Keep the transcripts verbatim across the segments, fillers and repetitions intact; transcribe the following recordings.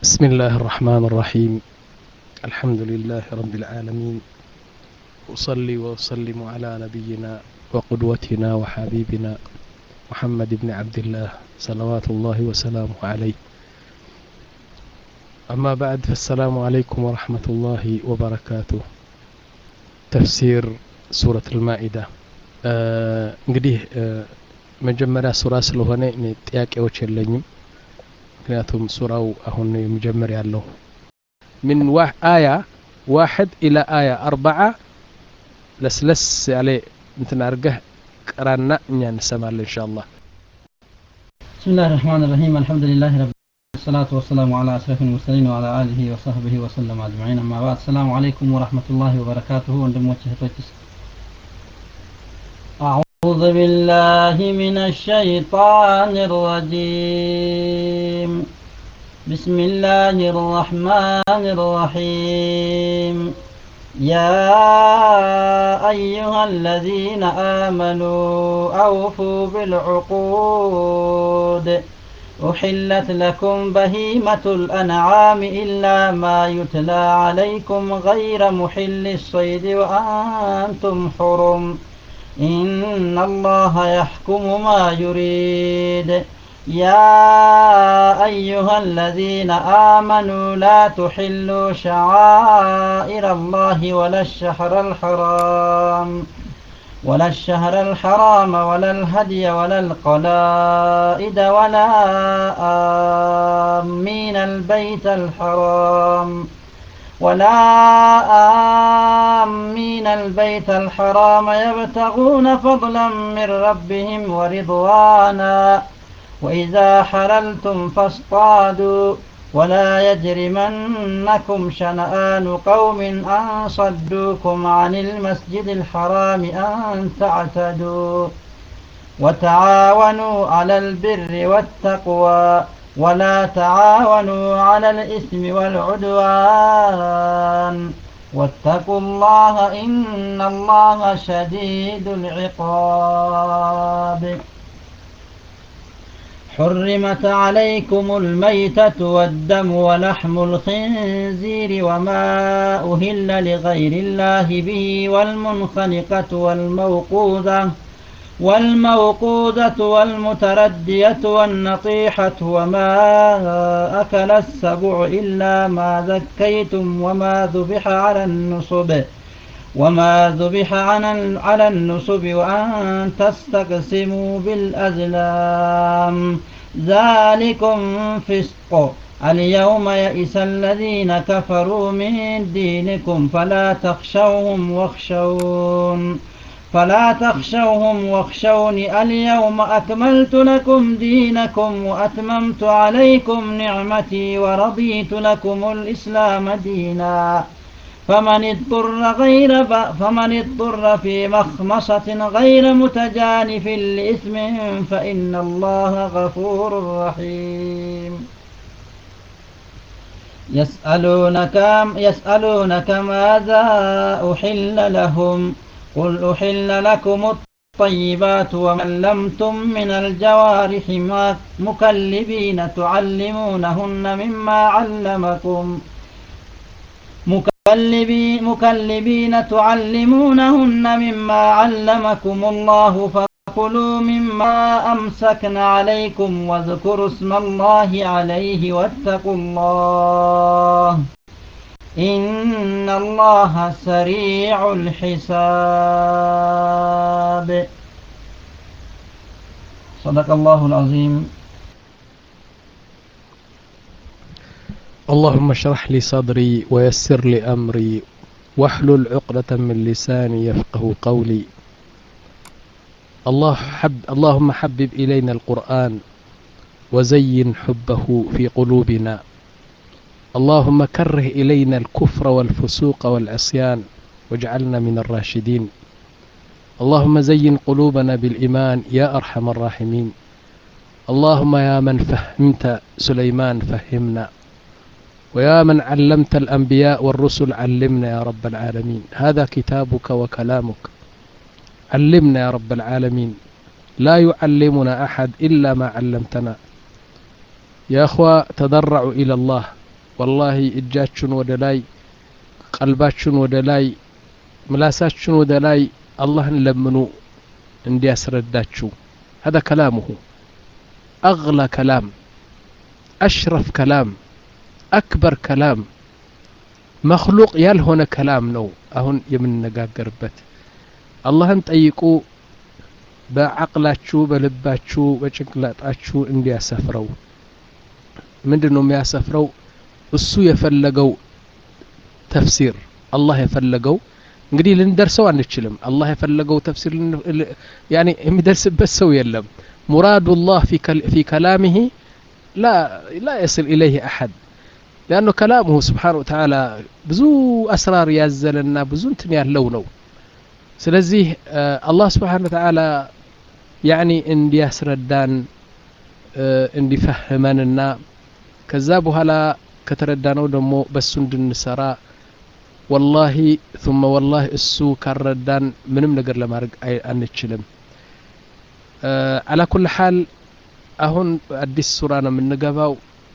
بسم الله الرحمن الرحيم. الحمد لله رب العالمين، أصلي وأسلم على نبينا وقدوتنا وحبيبنا محمد بن عبد الله صلوات الله وسلامه عليه. أما بعد، فالسلام عليكم ورحمة الله وبركاته. تفسير سورة المائدة. እንግዲህ መጀመሪያ ሱራ ስለሆነ እኔ ጥያቄዎች የለኝም፣ ምክንያቱም ሱራው አሁን ነው የሚጀምር ያለው። من آية واحد إلى آية أربعة لسلس عليه مثل أرجح قرانا يعني نسمع إن شاء الله. بسم الله الرحمن الرحيم. الحمد لله رب الصلاة والسلام على أشرف المرسلين وعلى آله وصحبه وسلم أجمعين. أما بعد، السلام عليكم ورحمة الله وبركاته. أعوذ بالله من الشيطان الرجيم. بسم الله الرحمن الرحيم. يا أيها الذين آمنوا أوفوا بالعقود، أحلت لكم بهيمة الأنعام إلا ما يتلى عليكم غير محل الصيد وأنتم حرم، إن الله يحكم ما يريد. يا أيها الذين آمنوا لا تحلوا شعائر الله ولا الشهر الحرام ولا الشهر الحرام ولا الهدي ولا القلائد ولا آمين البيت الحرام ولا آمين البيت الحرام يبتغون فضلا من ربهم ورضوانا، وإذا حللتم فاصطادوا، ولا يجرمنكم شنآن قوم أن صدوكم عن المسجد الحرام أن تعتدوا، وتعاونوا على البر والتقوى ولا تعاونوا على الإثم والعدوان، واتقوا الله إن الله شديد العقاب. حرمت عليكم الميتة والدم ولحم الخنزير وما أهل لغير الله به، والمنخنقة والموقوذة والموقوذة والمتردية والنطيحة وما أكل السبع إلا ما ذكيتم وما ذبح على النصب وما ذبح على النصب وأن تستقسموا بالأزلام، ذلكم فسق. اليوم يئس الذين كفروا من دينكم فلا تخشوهم واخشون فلا تخشوهم واخشون اليوم أكملت لكم دينكم وأتممت عليكم نعمتي ورضيت لكم الإسلام دينا، فمن اضطر غير فمن اضطر في مخمصة غير متجانف لإثم فإن الله غفور رحيم. يسألونك يسألونك ماذا أحل لهم، قل أحل لكم الطيبات وما علمتم من الجوارح مكلبين تعلمونهن مما علمكم مكلبين تعلمونهن مما علمكم الله، فكلوا مما أمسكن عليكم واذكروا اسم الله عليه واتقوا الله إن الله سريع الحساب. صدق الله العظيم. اللهم اشرح لي صدري ويسر لي أمري واحلل عقدة من لساني يفقه قولي. الله حب اللهم حبب إلينا القرآن وزين حبه في قلوبنا. اللهم كره إلينا الكفر والفسوق والعصيان واجعلنا من الراشدين. اللهم زين قلوبنا بالإيمان يا أرحم الراحمين. اللهم يا من فهمت سليمان فهمنا، ويا من علمت الأنبياء والرسل علمنا يا رب العالمين. هذا كتابك وكلامك، علمنا يا رب العالمين. لا يعلمنا أحد إلا ما علمتنا. يا أخوة تضرعوا إلى الله، والله እጃችሁን ወደ ላይ ቀልባችሁን ወደ ላይ ምላሳችሁን ወደ ላይ አላህን ለምኑ እንዲያስረዳችሁ هذا كلامه أغلى كلام أشرف كلام أكبر كلام مخلوق ያልሆነ كلام ነው አሁን የምንነጋገርበት አላህን ጠይቁ በአቅላችሁ በልባችሁ በጭንቅላታችሁ እንዲያሰፍረው ምንድነው የሚያሰፍረው እሱ የፈለገው ተፍሲር አላህ የፈለገው እንግዲህ ልንደርሰው አንችልም አላህ የፈለገው ተፍሲር ያኒ የሚደርስበት ሰው የለም مراد الله في في كلامه لا لا يصل إليه أحد لأنه كلامه سبحانه وتعالى بزو أسرار يزلنا بزو انتن ያለው ነው ስለዚህ አላህ سبحانه وتعالى يعني اندي ያስረዳን እንዲፈህመንና ከዛ በኋላ ከተረዳነው ደግሞ በሱ እንድንሰራ والله ثم والله እሱ ካረዳን ምንም ነገር ለማድረግ አንችልም على كل حال አሁን አዲስ ሱራ ነው የምንገባው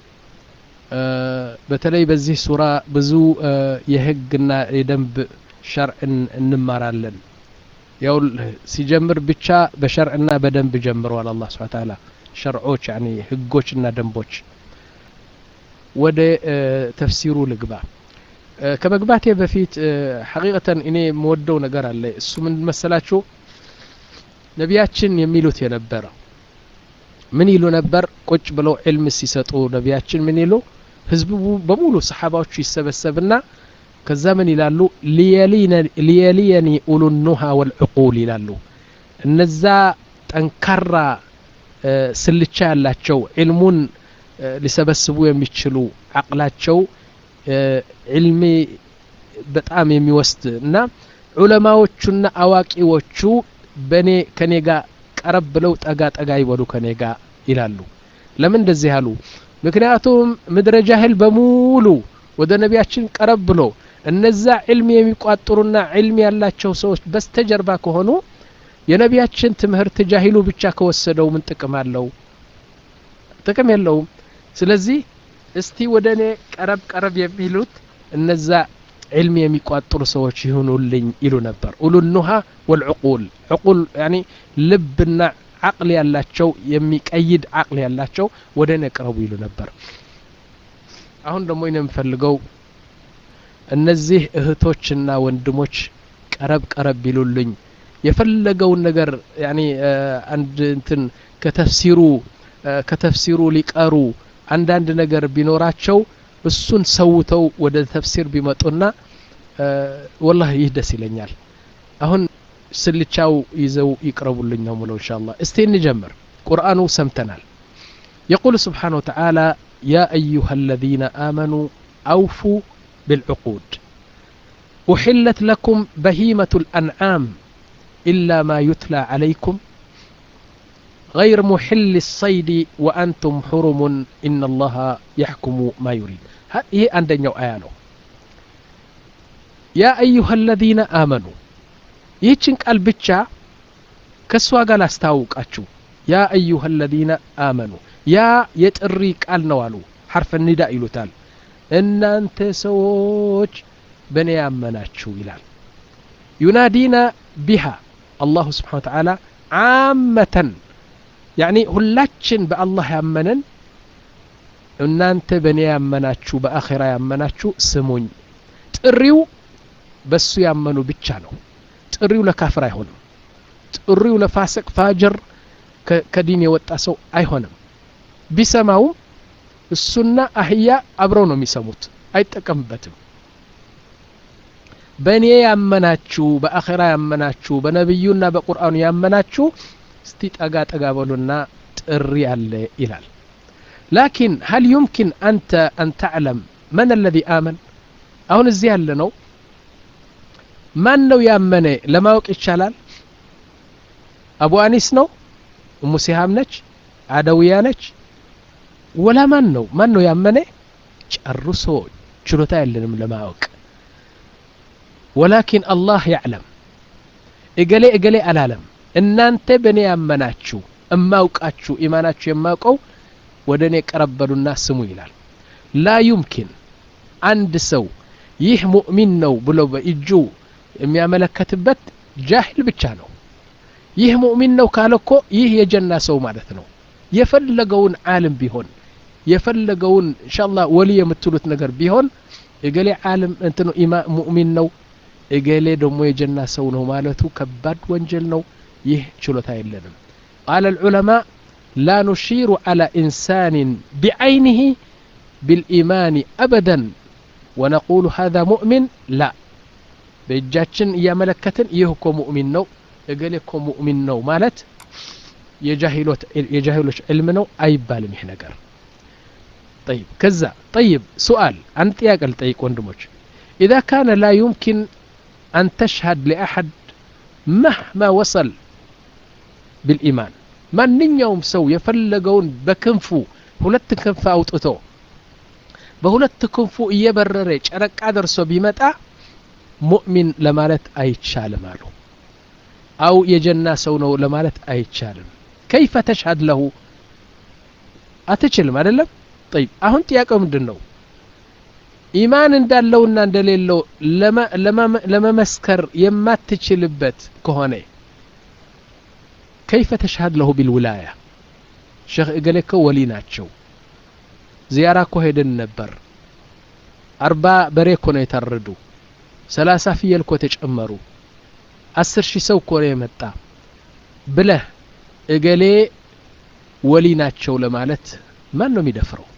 በተለይ በዚህ ሱራ ብዙ የህግና የደንብ ሸርዕን እንማራለን ያው ሲጀምር ብቻ በሸርዕና በደንብ ጀምሯል አላህ Subhanahu Wa Ta'ala ሸርዖች يعني ህጎችና ደንቦች ወደ ተፍሲሩ ልግባ ከመግባቴ በፊት ሐቂቀታ እኔ የምወደው ነገር አለ እሱ ምን መሰላችሁ ነቢያችን የሚሉት የነበረ ምን ይሉ ነበር ቁጭ ብለው ዒልም ሲሰጡ ነቢያችን ምን ይሉ ህዝቡ በሙሉ ሰሃባዎቹ ይሰበሰብና ከዛ ምን ይላሉ ሊየሊኒ ኡሉ ኑሃ ወልዑቁል ይላሉ እነዛ ጠንካራ ስልቻ ያላቸው ዒልሙን ሊሰበስቡ የሚችሉ አቅላቸው ዒልሚ በጣም የሚወስድ እና ዑለማዎቹና አዋቂዎቹ በኔ ከኔጋ ቀረብ ብለው ጠጋ ጠጋ ይወዱ ከኔጋ ይላሉ ለምን እንደዚህ ያሉ ምክንያቱም ምድረ ጃሂል በሙሉ ወደ ነቢያችን ቀረብ ብሎ እነዛ ዒልም የሚቋጥሩና ዒልም ያላቸው ሰዎች በስተጀርባ ከሆኑ የነቢያችን ትምህርት ጃሂሉ ብቻ ከወሰደው ምን ጥቅም አለው ጥቅም የለውም ስለዚህ እስቲ ወደኔ ቀረብ ቀረብ የሚሉት እነዛ ዒልም የሚቋጥሩ ሰዎች ይሁኑልኝ ይሉ ነበር ኡሉኑሃ ወልዑቁል ዑቁል يعني ልብና አቅል ያላቸው የሚቀይድ አቅል ያላቸው ወደኔ ቀረቡ ይሉ ነበር አሁን ደግሞ እኔም ፈልገው እነዚህ እህቶችና ወንድሞች ቀረብ ቀረብ ይሉልኝ የፈለገው ነገር يعني አንድ እንትን ከተፍሲሩ ከተፍሲሩ ሊቀሩ አንዳንድ ነገር ቢኖራቸው እሱን ሰውተው ወደ ተፍሲር ቢመጡና والله ይደስ ይለኛል አሁን ስልቻው ይዘው ይቅረቡልኝ ነው ሙሉ ኢንሻአላህ እስቲ እንጀምር ቁርአኑ ሰምተናል يقول سبحانه وتعالى يا أيها الذين آمنوا أوفوا بالعقود أحلت لكم بهيمة الأنعام إلا ما يتلى عليكم غير محل الصيد وأنتم حرم إن الله يحكم ما يريد هي عندنا آيانو يا أيها الذين آمنوا يتشن قال بتشا كسوا قال استاوقاتشو يا أيها الذين آمنوا يا يتري قال نوالو حرف النداء يلوتال إن أنت سوج بني آمناتشو يلال ينادينا بها الله سبحانه وتعالى عامة يعني ሁላችን በአላህ ያመነን እናንተ በኔ ያመናችሁ በአኺራ ያመናችሁ ስሙኝ ጥሪው በሱ ያመኑ ብቻ ነው ጥሪው ለካፍር አይሆንም ጥሪው ለፋሲቅ ፋጅር ከዲን የወጣ ሰው አይሆንም ቢሰማው እሱና አህያ አብረው ነው የሚሰሙት አይጠቀምበትም በኔ ያመናችሁ በአኺራ ያመናችሁ በነብዩና በቁርአኑ ያመናችሁ እስቲ ጠጋ ጠጋ በሉና ጥሪ አለ ይላል لكن هل يمكن أنت أن تعلم من الذي آمن أو نزي ያለ ነው ማን ነው ያመነ ለማወቅ ይቻላል አቡ አኒስ ነው ኡሙ ሲሃም ነች አዳዊያ ነች ወላ ማን ነው ማን ነው ያመነ ጨርሶ ችሎታ የለንም ለማወቅ ولكن الله يعلم እገሌ እገሌ አላለም እናንተ በኔ ያመናችሁ እማውቃችሁ ኢማናችሁ የማውቀው ወደኔ ቀረበሉና ስሙ ይላል لا يمكن አንድ ሰው ይህ ሙእሚን ነው ብሎ በእጁ የሚያመለከትበት ጃሂል ብቻ ነው። ይህ ሙእሚን ነው ካለኮ ይህ የጀና ሰው ማለት ነው። የፈለገውን ዓለም ቢሆን የፈለገውን ኢንሻአላህ ወሊ የምትሉት ነገር ቢሆን እገሌ ዓለም እንትኑ ኢማ ሙእሚን ነው እገሌ ደግሞ የጀና ሰው ነው ማለቱ ከባድ ወንጀል ነው። ይህ ችሎታ የለንም። قال العلماء لا نشير على إنسان بعينه بالإيمان أبدا ونقول هذا مؤمن لا بإجاتشن يا ملكة يهكو مؤمن نو يقولكو مؤمن نو مالت يجاهلوت يجاهلوش علمنو أي بالم يحنقر. طيب كذا طيب سؤال أنت يا قل طيق وندموش إذا كان لا يمكن أن تشهد لأحد مهما وصل بالإيمان ما نيوم سو يفلقون بكنفو ሁለት ክንፍ አውጥቶ በሁለት ክንፉ እየበረረ ጨረቃ ደርሶ ቢመጣ ሙእሚን ለማለት አይቻልም አሉ። አው የጀና ሰው ነው ለማለት አይቻልም። كيف تشهد له አትችልም አይደለም። طيب አሁን ጥያቄው ምንድነው? ኢማን እንዳለውና እንደሌለው ለመመስከር የማትችልበት ከሆነ كيف تشهد له بالولاية؟ ሸህ እገሌኮ ወሊ ናቸው ዚያራ እኮ ሄደን ነበር አርባ በሬ እኮ ነው የታረዱ ሰላሳ ፍየል እኮ ተጨመሩ አስር ሺህ ሰው እኮ ነው የመጣ ብለህ እገሌ ወሊ ናቸው ለማለት ማን ነው የሚደፍረው?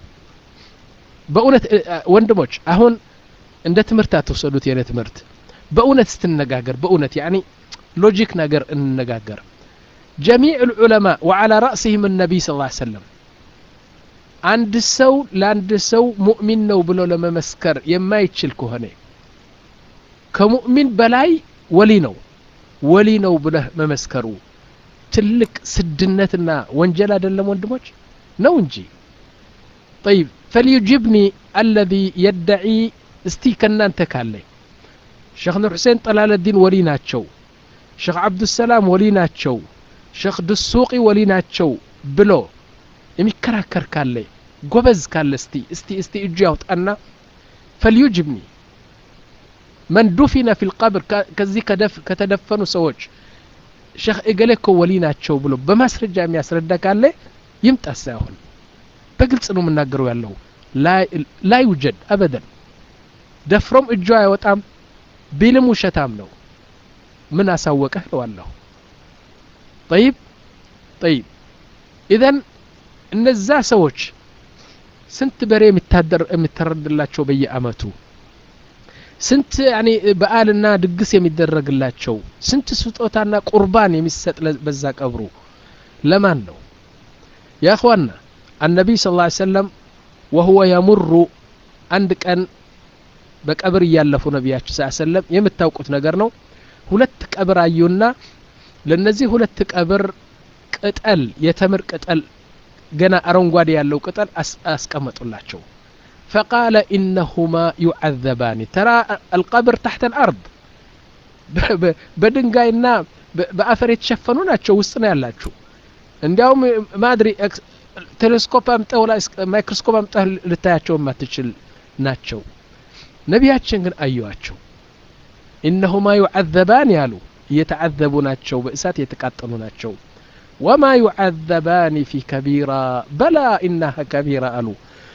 በእውነት ወንድሞች አሁን እንደ ትምህርት አትወሰዱት። የኔ ትምህርት በእውነት ስትነጋገር በእውነት ያኒ ሎጂክ ነገር እንነጋገር። جميع العلماء وعلى رأسهم النبي صلى الله عليه وسلم عند سو لاند سو مؤمن نو بلو لما مسكر يما يتشل كهنه كمؤمن بلاي ولي نو ولي نو بله ممسكرو تلك سدنتنا وانجل አይደለም ወንድሞች ነው እንጂ طيب فليجبني الذي يدعي استي كنانተ ካለ ሼኽ ኑር ሁሴን ጠላለ ዲን ወሊ ናቸው ሼኽ አብዱ ሰላም ወሊ ናቸው ሼኽ ድሱቂ ወሊ ናቸው ብሎ የሚከራከር ካለ ጎበዝ ካለ እስቲ እስቲ እስቲ እጁ ያውጣና فليجبني من دفن في القبر كذي كدف كتدفنوا ሰዎች ሼኽ እገሌኮ ወሊ ናቸው ብሎ በማስረጃ የሚያስረዳ ካለ ይምጣ ሳይሆን በግልጽ ነው የምናገረው ያለው لا يوجد ابدا ደፍሮም እጁ አይወጣም ቢልም ውሸታም ነው ምን አሳወቀህ ነው አላህ طيب طيب اذا እነዛ ሰዎች ስንት በሬ የሚታደር የሚተረድላቸው በየአመቱ ስንት ያኒ በዓልና ድግስ የሚደረግላቸው ስንት ስጦታና ቁርባን የሚሰጥ በዛ ቀብሩ ለማን ነው? يا اخوانا النبي صلى الله عليه وسلم وهو يمر عند ቀን በቀብር ያለፉ ነብያችን ሰለላሁ ዐለይሂ ወሰለም የምታውቁት ነገር ነው። ሁለት ቀብር አዩና ለነዚህ ሁለት ቀብር ቅጠል የተምር ቅጠል ገና አረንጓዴ ያለው ቅጠል አስቀመጡላቸው። فقال إنهما يعذبان ترى القبر تحت الأرض بدنجاينا بأفر يتشفنوا ናቸው ውስጥ ነው ያላችሁ እንዲያውም ማድሪ ቴሌስኮፕ አምጣው ላይ ማይክሮስኮፕ አምጣው ልታያቸው ማትችል ናቸው። ነቢያችን ግን አዩዋቸው إنهما يعذبان ያሉ እየተዓዘቡ ናቸው በእሳት የተቃጠሉ ናቸው። وما يعذبان في كبيرة بلا إنها كبيرة አሉ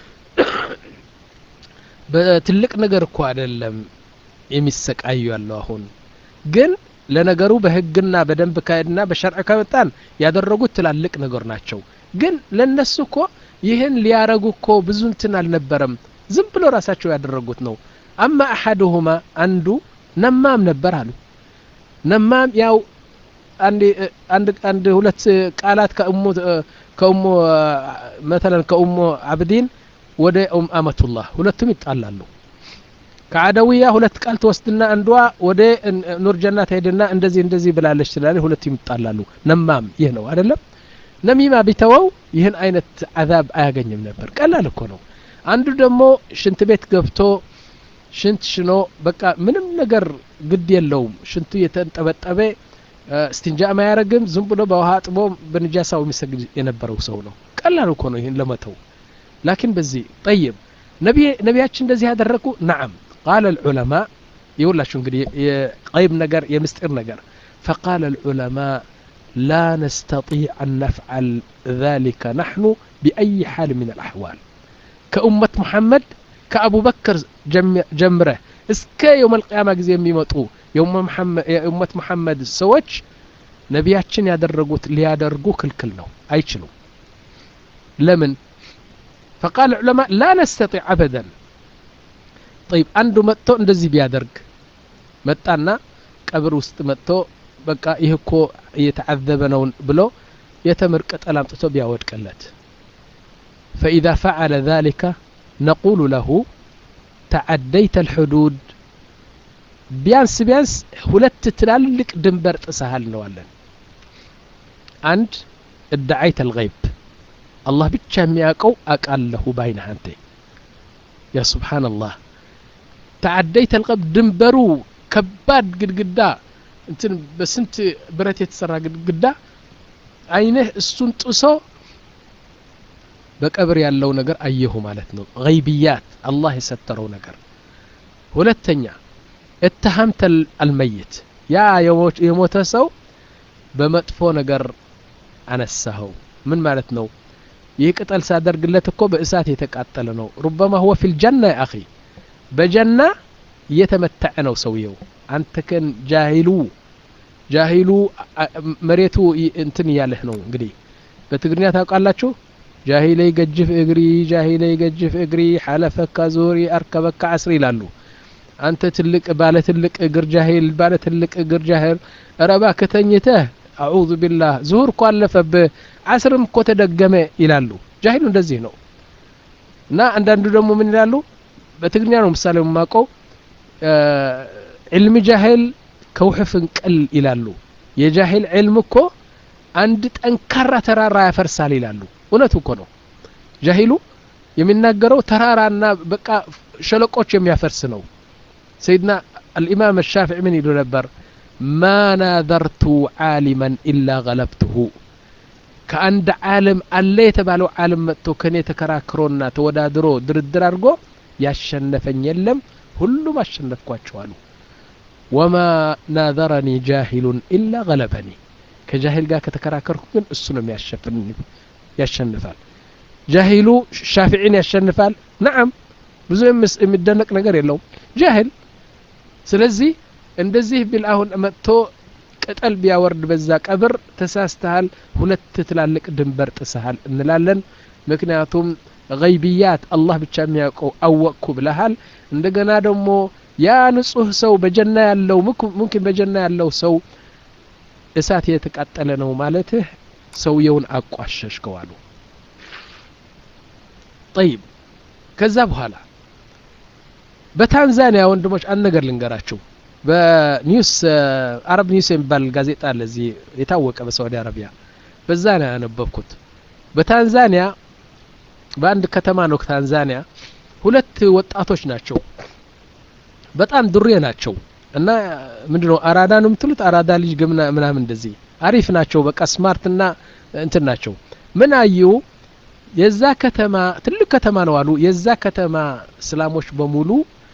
በትልቅ ነገር እኮ አይደለም የሚሰቃዩ ያለው አሁን ግን ለነገሩ በህግና በደንብ ካይድና በሸርዕ ከመጣን ያደረጉት ትላልቅ ነገር ናቸው። ግን ለነሱ እኮ ይሄን ሊያረጉ እኮ ብዙ እንትን አልነበረም ዝም ብሎ ራሳቸው ያደረጉት ነው። አማ احدهما አንዱ ነማም ነበር አሉ። ነማም ያው አንድ አንድ አንድ ሁለት ቃላት ከኡሙ ከኡሙ مثلا ከኡሙ አብዲን ወደ ኡም አመቱላህ ሁለቱም ይጣላሉ። ከአደውያ ሁለት ቃል ተወስድና አንዷ ወደ ኑር ጀናት ሄድና እንደዚህ እንደዚህ ብላለች ትላለች ሁለቱም ይጣላሉ። ነማም ይሄ ነው አይደለም? ነሚማ ቢተወው ይህን አይነት አዛብ አያገኝም ነበር። ቀላል እኮ ነው። አንዱ ደግሞ ሽንት ቤት ገብቶ ሽንት ሽኖ በቃ ምንም ነገር ግድ የለውም ሽንቱ የተንጠበጠበ እስቲንጃ ማያረግም ዝም ብሎ በውሃ አጥቦ በንጃሳው የሚሰግድ የነበረው ሰው ነው። ቀላል እኮ ነው ይሄን ለመተው። ላኪን በዚህ طيب ነብይ ነብያችን እንደዚህ ያደረጉ نعم قال العلماء يقولላችሁ እንግዲህ የغيب ነገር የምስጢር ነገር فقال العلماء لا نستطيع أن نفعل ذلك نحن بأي حال من الأحوال كأمة محمد كأبو بكر جمره እስከ يوم القيامة ጊዜ የሚመጡ يوم محمد የኡመት محمد ሰዎች ነብያችን ያደረጉት ሊያደርጉ ክልክል ነው አይችሉም ለምን فقال العلماء لا نستطيع أبدا طيب አንዱ መጥቶ እንደዚህ ቢያደርግ መጣና ቀብር ውስጥ መጥቶ በቃ ይሄ እኮ እየተዓዘበ ነው ብሎ የተምር ቅጠል አምጥቶ ቢያወድቅለት فإذا فعل ذلك نقول له تعديت الحدود ቢያንስ ቢያንስ ሁለት ትላልቅ ድንበር ጥሰሃል ነው አለን አንድ ادعيت الغيب الله ብቻ የሚያውቀው አቃለሁ ባይነህ አንተ يا سبحان الله تعديت الغيب ድንበሩ ከባድ ግድግዳ እንትን በስንት ብረት የተሰራ ግድግዳ አይነህ እሱን ጥሶ በቀብር ያለው ነገር አየሁ ማለት ነው غيبيات الله የሰተረው ነገር ሁለተኛ اتهمت الميت ያ የሞተ ሰው በመጥፎ ነገር አነሳው ምን ማለት ነው ይህ ቅጠል ሳደርግለት እኮ በእሳት የተቃጠለ ነው ربما هو في الجنة يا أخي በጀና እየተመተዐ ነው ሰውየው አንተ ከን ጃሂሉ ጃሂሉ መሬቱ እንትን ያለህ ነው እንግዲህ በትግርኛ ታውቃላችሁ ጃሂለይ ገጅፍ እግሪ ጃሂለይ ገጅፍ እግሪ ሐለፈካ ዙሪ አርከበካ አስሪ ይላሉ አንተ ትልቅ ባለ ትልቅ እግር ጃሂል ባለ ትልቅ እግር ጃሂል ረባ ከተኝተህ አዑዙ ቢላህ ዙሁር እኮ አለፈብህ አስርም እኮ ተደገመ ይላሉ ጃሂሉ እንደዚህ ነው እና አንዳንዱ ደግሞ ምን ይላሉ በትግርኛ ነው ምሳሌው ማቀው علم جاهل كوحف እንቀል ይላሉ የጃሂል علم እኮ አንድ ጠንካራ ተራራ ያፈርሳል ይላሉ እውነቱ እኮ ነው ጃሂሉ የሚናገረው ተራራና በቃ ሸለቆች የሚያፈርስ ነው سيدنا الإمام الشافعي من يقول نبر ما ناظرت عالما إلا غلبته كأند عالم اللي تبالو عالم متو كان يتكراكرونا تودادرو دردر أرجو يشنفن يلم ሁሉም አሸነፍኳቸው አሉ وما ناظرني جاهل إلا غلبني ከጃሂል ጋር ከተከራከርኩ ግን እሱ ነው የሚያሸንፈኝ ያሸንፋል ጃሂሉ ሻፊዒን ያሸንፋል نعم ብዙ የሚደነቅ ነገር የለውም ጃሂል ስለዚህ እንደዚህ ቢል አሁን መጥቶ ቅጠል ቢያወርድ በዛ ቀብር ተሳስተሃል ሁለት ትላልቅ ድንበር ጥሰሃል እንላለን ምክንያቱም غيبيات الله ብቻ የሚያውቀው አወቅኩ ብለሃል እንደገና ደግሞ ያ ንጹህ ሰው በጀና ያለው ممكن በጀና ያለው ሰው እሳት የተቃጠለ ነው ማለት ሰውየውን አቋሸሽከው አሉ طيب ከዛ በኋላ በታንዛኒያ ወንድሞች አንድ ነገር ልንገራችሁ በኒውስ አረብ ኒውስ የሚባል ጋዜጣ ለዚህ የታወቀ በሳውዲ አረቢያ በዛ ነው ያነበብኩት በታንዛኒያ በአንድ ከተማ ነው ታንዛኒያ ሁለት ወጣቶች ናቸው በጣም ድሬ ናቸው እና ምንድነው አራዳ ነው የምትሉት አራዳ ልጅ ግምና ምናምን እንደዚህ አሪፍ ናቸው በቃ ስማርት እና እንትን ናቸው ምን አዩ የዛ ከተማ ትልቅ ከተማ ነው አሉ የዛ ከተማ እስላሞች በሙሉ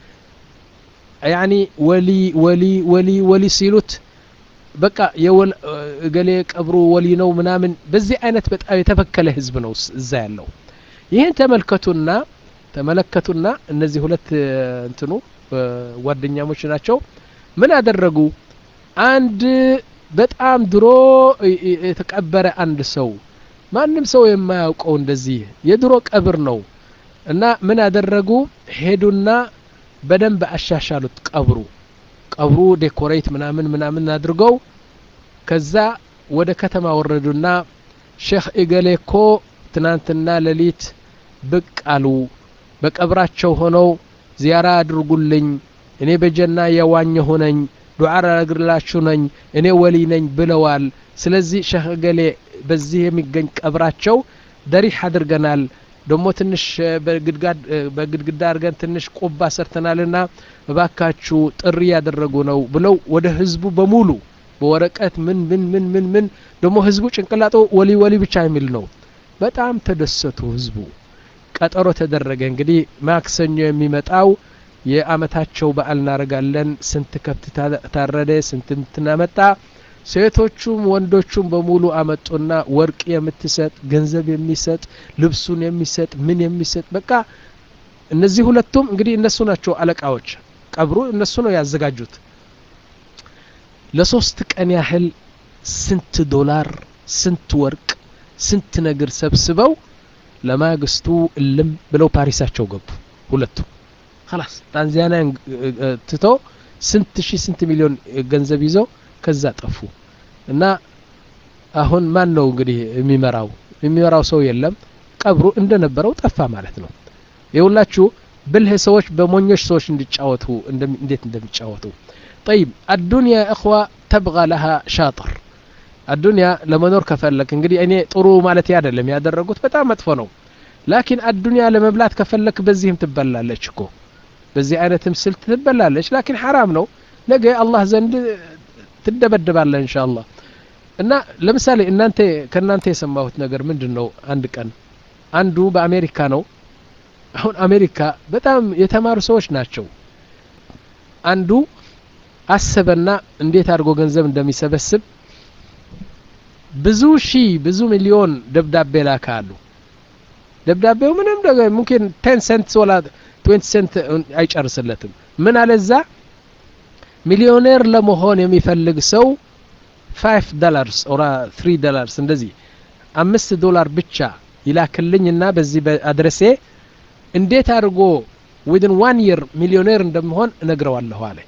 يعني ولي ولي ولي ولي ሲሉት በቃ የወል ገሌ ቀብሩ ወሊ ነው ምናምን በዚህ አይነት በጣም የተፈከለ ህዝብ ነው እዛ ያለው ይሄን ተመልከቱና ተመለከቱና እነዚህ ሁለት እንትኑ ጓደኛሞች ናቸው ምን አደረጉ አንድ በጣም ድሮ የተቀበረ አንድ ሰው ማንንም ሰው የማያውቀው እንደዚህ የድሮ ቀብር ነው እና ምን አደረጉ ሄዱና በደንብ አሻሻሉት ቀብሩ ቀብሩ ዴኮሬት ምናምን ምናምን አድርገው ከዛ ወደ ከተማ ወረዱና ሼክ ኢገሌኮ ትናንትና ለሊት ብቅ አሉ በቀብራቸው ሆነው ዚያራ አድርጉልኝ እኔ በጀና ያዋኘሁ ነኝ ዱዓ አድርግላችሁ ነኝ እኔ ወሊ ነኝ ብለዋል ስለዚህ ሼክ ኢገሌ በዚህ የሚገኝ ቀብራቸው ደሪህ አድርገናል ደሞ ትንሽ በግድጋድ በግድግዳ አርገን ትንሽ ቆባ ሰርተናልና ባካችሁ ጥሪ ያደረጉ ነው ብለው ወደ ህዝቡ በሙሉ በወረቀት ምን ምን ምን ምን ምን ደሞ ህዝቡ ጭንቅላቱ ወሊ ወሊ ብቻ የሚል ነው በጣም ተደሰቱ ህዝቡ ቀጠሮ ተደረገ እንግዲህ ማክሰኞ የሚመጣው የአመታቸው በዓል እናረጋለን ስንት ከብት ታረደ ስንት እንትናመጣ ሴቶቹም ወንዶቹም በሙሉ አመጡና ወርቅ የምትሰጥ ገንዘብ የሚሰጥ ልብሱን የሚሰጥ ምን የሚሰጥ በቃ እነዚህ ሁለቱም እንግዲህ እነሱ ናቸው አለቃዎች ቀብሩ እነሱ ነው ያዘጋጁት ለሶስት ቀን ያህል ስንት ዶላር ስንት ወርቅ ስንት ነገር ሰብስበው ለማግስቱ እልም ብለው ፓሪሳቸው ገቡ ሁለቱም خلاص ታንዛኒያ ትቶ ስንት ሺህ ስንት ሚሊዮን ገንዘብ ይዘው ከዛ ጠፉ እና አሁን ማን ነው እንግዲህ የሚመራው የሚመራው ሰው የለም ቀብሩ እንደነበረው ጠፋ ማለት ነው ይውላችሁ ብልህ ሰዎች በሞኞች ሰዎች እንዲጫወቱ እንዴት እንደሚጫወቱ طيب الدنيا اخوه تبغى لها شاطر الدنيا ለመኖር ከፈለክ እንግዲህ እኔ ጥሩ ማለት አይደለም ያደረጉት በጣም መጥፎ ነው لكن الدنيا ለመብላት ከፈለክ በዚህም ትበላለች እኮ በዚህ አይነትም ስልት ትበላለች لكن حرام ነው ነገ አላህ ዘንድ ትደበደባለህ ኢንሻአላህ እና ለምሳሌ እናንተ ከናንተ የሰማሁት ነገር ምንድነው አንድ ቀን አንዱ በአሜሪካ ነው አሁን አሜሪካ በጣም የተማሩ ሰዎች ናቸው አንዱ አሰበና እንዴት አድርጎ ገንዘብ እንደሚሰበስብ ብዙ ሺ ብዙ ሚሊዮን ደብዳቤ ላካሉ ደብዳቤው ምንም ነገር ممكن ten cents ወላ twenty cents አይጨርስለትም ምን አለዛ ሚሊዮኔር ለመሆን የሚፈልግ ሰው five dollars or three dollars እንደዚህ አምስት ዶላር ብቻ ይላክልኝና በዚህ በአድሬሴ እንዴት አድርጎ within one year ሚሊዮኔር እንደምሆን እነግረዋለሁ አለ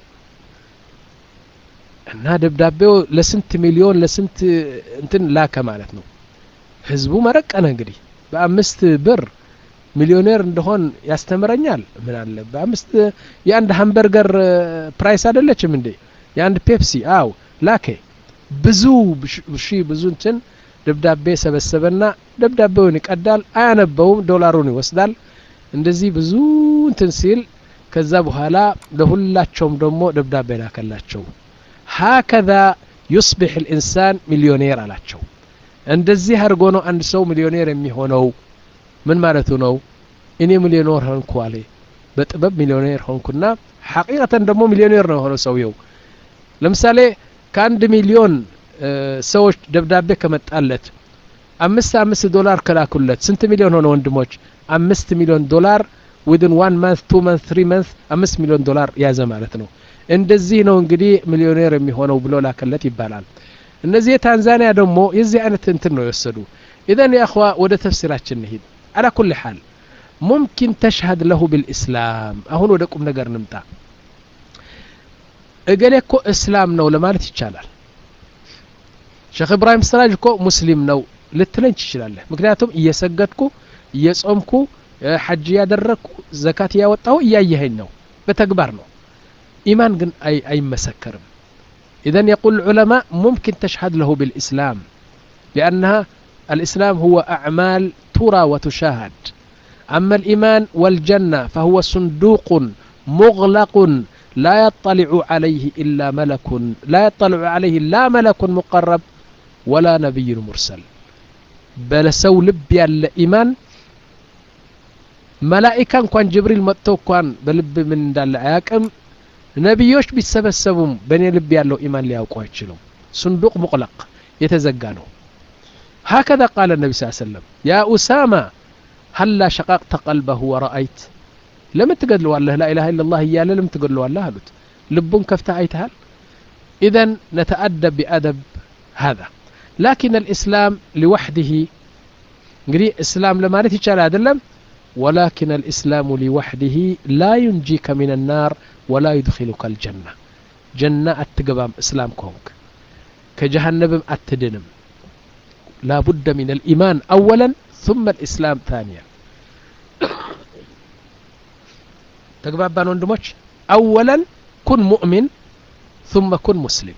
እና ደብዳቤው ለስንት ሚሊዮን ለስንት እንትን ላከ ማለት ነው ህዝቡ መረቀነ እንግዲህ በአምስት ብር ሚሊዮኔር እንደሆን ያስተምረኛል ምን አለ በአምስት የአንድ ሃምበርገር ፕራይስ አይደለችም እንዴ የአንድ ፔፕሲ አው ላከ ብዙ ሺ ብዙ እንትን ደብዳቤ ሰበሰበና ደብዳቤውን ይቀዳል አያነበውም ዶላሩን ይወስዳል እንደዚህ ብዙ እንትን ሲል ከዛ በኋላ ለሁላቸውም ደግሞ ደብዳቤ ላከላቸው هكذا يصبح الانسان مليونير አላቸው እንደዚህ አድርጎ ነው አንድ ሰው ሚሊዮኔር የሚሆነው ምን ማለቱ ነው እኔ ሚሊዮኔር ሆንኩ አለ በጥበብ ሚሊዮኔር ሆንኩና ሐቂቀተን ደግሞ ሚሊዮኔር ነው ሆኖ ሰውየው ለምሳሌ ከአንድ ሚሊዮን ሰዎች ደብዳቤ ከመጣለት አምስት አምስት ዶላር ከላኩለት ስንት ሚሊዮን ሆነ ወንድሞች አምስት ሚሊዮን ዶላር within one month two months three months አምስት ሚሊዮን ዶላር ያዘ ማለት ነው እንደዚህ ነው እንግዲህ ሚሊዮኔር የሚሆነው ብሎ ላከለት ይባላል እነዚህ ታንዛኒያ ደግሞ የዚህ አይነት እንትን ነው የወሰዱ اذا يا اخوا ወደ ተፍሲራችን እንሂድ على كل حال ممكن تشهد له بالاسلام አሁን ወደ ቁም ነገር እንምጣ እገሌ እኮ እስላም ነው ለማለት ይቻላል ሼክ ኢብራሂም ስራጅ እኮ ሙስሊም ነው ልትለኝ ትችላለህ ምክንያቱም እየሰገድኩ እየጾምኩ ሐጅ ያደረኩ ዘካት ያወጣው እያየኸኝ ነው በተግባር ነው ኢማን ግን አይ አይመሰከርም اذا يقول العلماء ممكن تشهد له بالاسلام لانها الاسلام هو اعمال ترى وتشاهد اما الايمان والجنه فهو صندوق مغلق لا يطلع عليه الا ملك لا يطلع عليه لا ملك مقرب ولا نبي مرسل بل سو لب يال ايمان ملائكه እንኳን ጅብሪል መጥቶ እንኳን በልብ ምን እንዳለ አያቅም ነብዮች ቢሰበሰቡም በኔ ልብ ያለው ኢማን ሊያውቁ አይችሉም صندوق مغلق የተዘጋ ነው هكذا قال النبي صلى الله عليه وسلم يا أسامة هلا شققت قلبه ورأيت لم تقدلوا الله لا إله إلا الله يا لم تقدلوا الله قلت لبون كفتا عيتها إذن نتأدب بأدب هذا لكن الإسلام لوحده نقري إسلام لما نتيجة هذا ولكن الإسلام لوحده لا ينجيك من النار ولا يدخلك الجنة جنة التقبام إسلام كونك كجهنم التدنم لا بد من الإيمان أولا ثم الإسلام ثانيا تقبابان وندموش أولا كن مؤمن ثم كن مسلم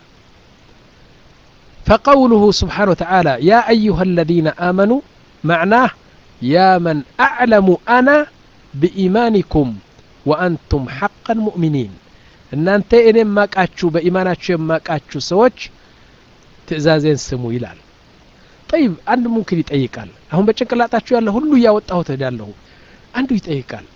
فقوله سبحانه وتعالى يا أيها الذين آمنوا معناه يا من أعلم أنا بإيمانكم وأنتم حقا مؤمنين إن أنت إن ما كاتشو بإيماناتشو ما كاتشو سوتش تأزازين سمو يلال طيب عند ممكن يتأيقال هم بتشكلاتاتشو يالله هلو ياوتاو تدالله አንዱ ይጠይቃል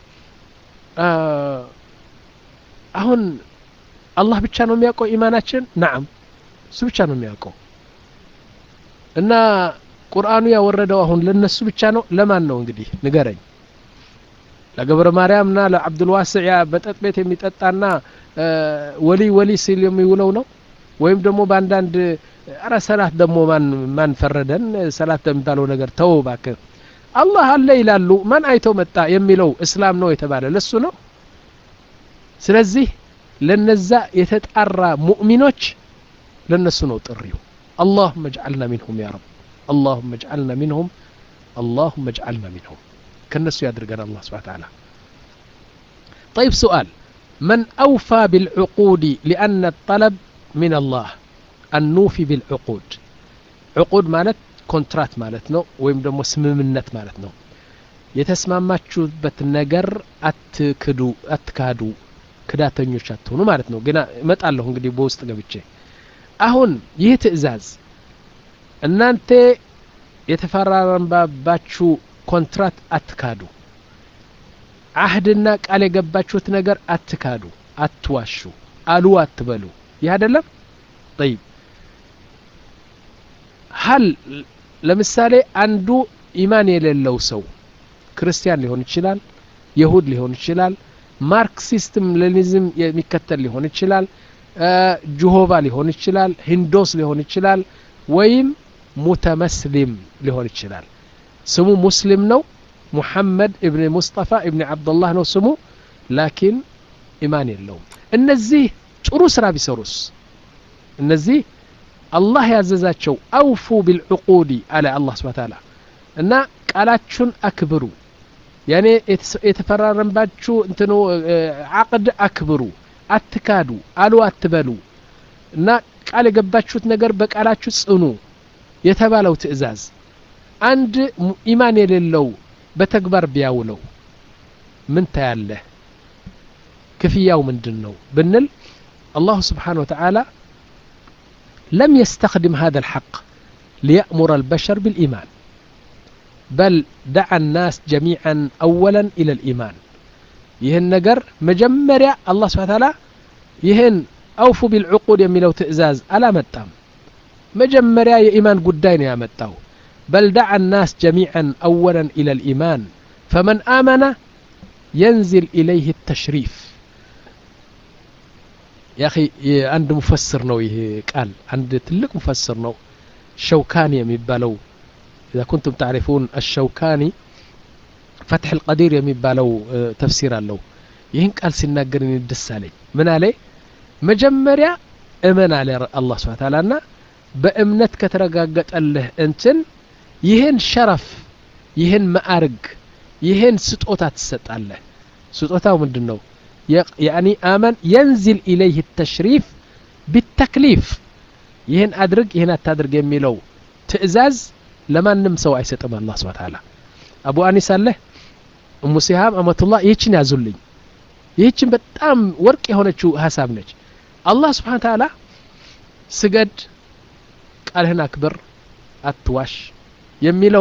አሁን አላህ ብቻ ነው የሚያውቀው ኢማናችን نعم እሱ ብቻ ነው የሚያውቀው እና ቁርአኑ ያወረደው አሁን ለነሱ ብቻ ነው ለማን ነው እንግዲህ ንገረኝ ለገብረ ማርያምና ለአብዱል ዋሲዕ ያ በጠጥ ቤት የሚጠጣና ወሊ ወሊ ሲል የሚውለው ነው ወይም ደግሞ ባንዳንድ አራ ሰላት ደሞ ማን ማን ፈረደን ሰላት ደምታለው ነገር ተው ባከ አላህ አለ ይላሉ ማን አይቶ መጣ የሚለው እስላም ነው የተባለ ለሱ ነው ስለዚህ ለነዛ የተጣራ ሙእሚኖች ለነሱ ነው ጥሪው اللهم اجعلنا منهم يا رب اللهم اجعلنا منهم اللهم اجعلنا منهم كنسو يدرجنا الله سبحانه وتعالى طيب سؤال من أوفى بالعقود لأن الطلب من الله أن نوفي بالعقود عقود مالت كونترات مالت نو ويم دمو سممنت مالت نو የተስማማችሁበት ነገር አትክዱ አትካዱ ክዳተኞች አትሆኑ ማለት ነው ግና እመጣለሁ እንግዲህ በውስጥ ገብቼ አሁን ይህ ትእዛዝ እናንተ የተፈራረምባችሁ ኮንትራት አትካዱ አህድና ቃል የገባችሁት ነገር አትካዱ አትዋሹ አሉ አትበሉ ይህ አይደለም طيب هل ለምሳሌ አንዱ ኢማን የሌለው ሰው ክርስቲያን ሊሆን ይችላል ይሁድ ሊሆን ይችላል ማርክሲስትም ሌኒዝም የሚከተል ሊሆን ይችላል ጆሆባ ሊሆን ይችላል ሂንዶስ ሊሆን ይችላል ወይም ሙተመስሊም ሊሆን ይችላል ስሙ ሙስሊም ነው ሙሐመድ ኢብኑ ሙስጠፋ ኢብኑ አብዱላህ ነው ስሙ ላኪን ኢማን የለውም እነዚህ ጥሩ ስራ ቢሰሩስ እነዚህ አላህ ያዘዛቸው አውፉ ቢልዑቁድ አለ አላህ Subhanahu Wa Ta'ala እና ቃላችሁን አክብሩ ያኔ የተፈራረምባችሁ እንትኑ አቅድ አክብሩ አትካዱ አሉ አትበሉ እና ቃል የገባችሁት ነገር በቃላችሁ ጽኑ የተባለው ትእዛዝ አንድ ኢማን የሌለው በተግባር ቢያውለው ምን ታያለ ክፍያው ምንድነው ብንል አላህ Subhanahu Wa Ta'ala لم يستخدم هذا الحق ليأمر البشر بالإيمان بل دعا الناس جميعا أولا إلى الإيمان يهن نجر مجمريا الله سبحانه وتعالى يهن أوفوا بالعقود يميلو تئزاز ألا متام مجمريا إيمان قدين يا متاو بل دعا الناس جميعا أولا إلى الإيمان فمن آمن ينزل إليه التشريف يا أخي عند مفسر نو قال عند تلك مفسر نو شوكاني يميبالو إذا كنتم تعرفون الشوكاني فتح القدير يميبالو تفسير له يهن قال سيناغرني دس علي من عليه مجمريا امن على الله سبحانه وتعالى بأمنت كترغاغطله انتن ይህን ሸረፍ ይህን ማዕርግ ይህን ስጦታ ተሰጣለህ ስጦታው ምንድነው يعني آمن ينزل إليه التشريف بالتكليف يهن أدرك يهن أتدرك يميلو تأزاز لما نمسوا عيسى الله سبحانه وتعالى أبو أنيس الله أم سهام أمة الله يهيشن يعزلي يهيشن بتام ورك هنا شو حسابنج الله سبحانه وتعالى سجد قال هنا أكبر أتواش يميلو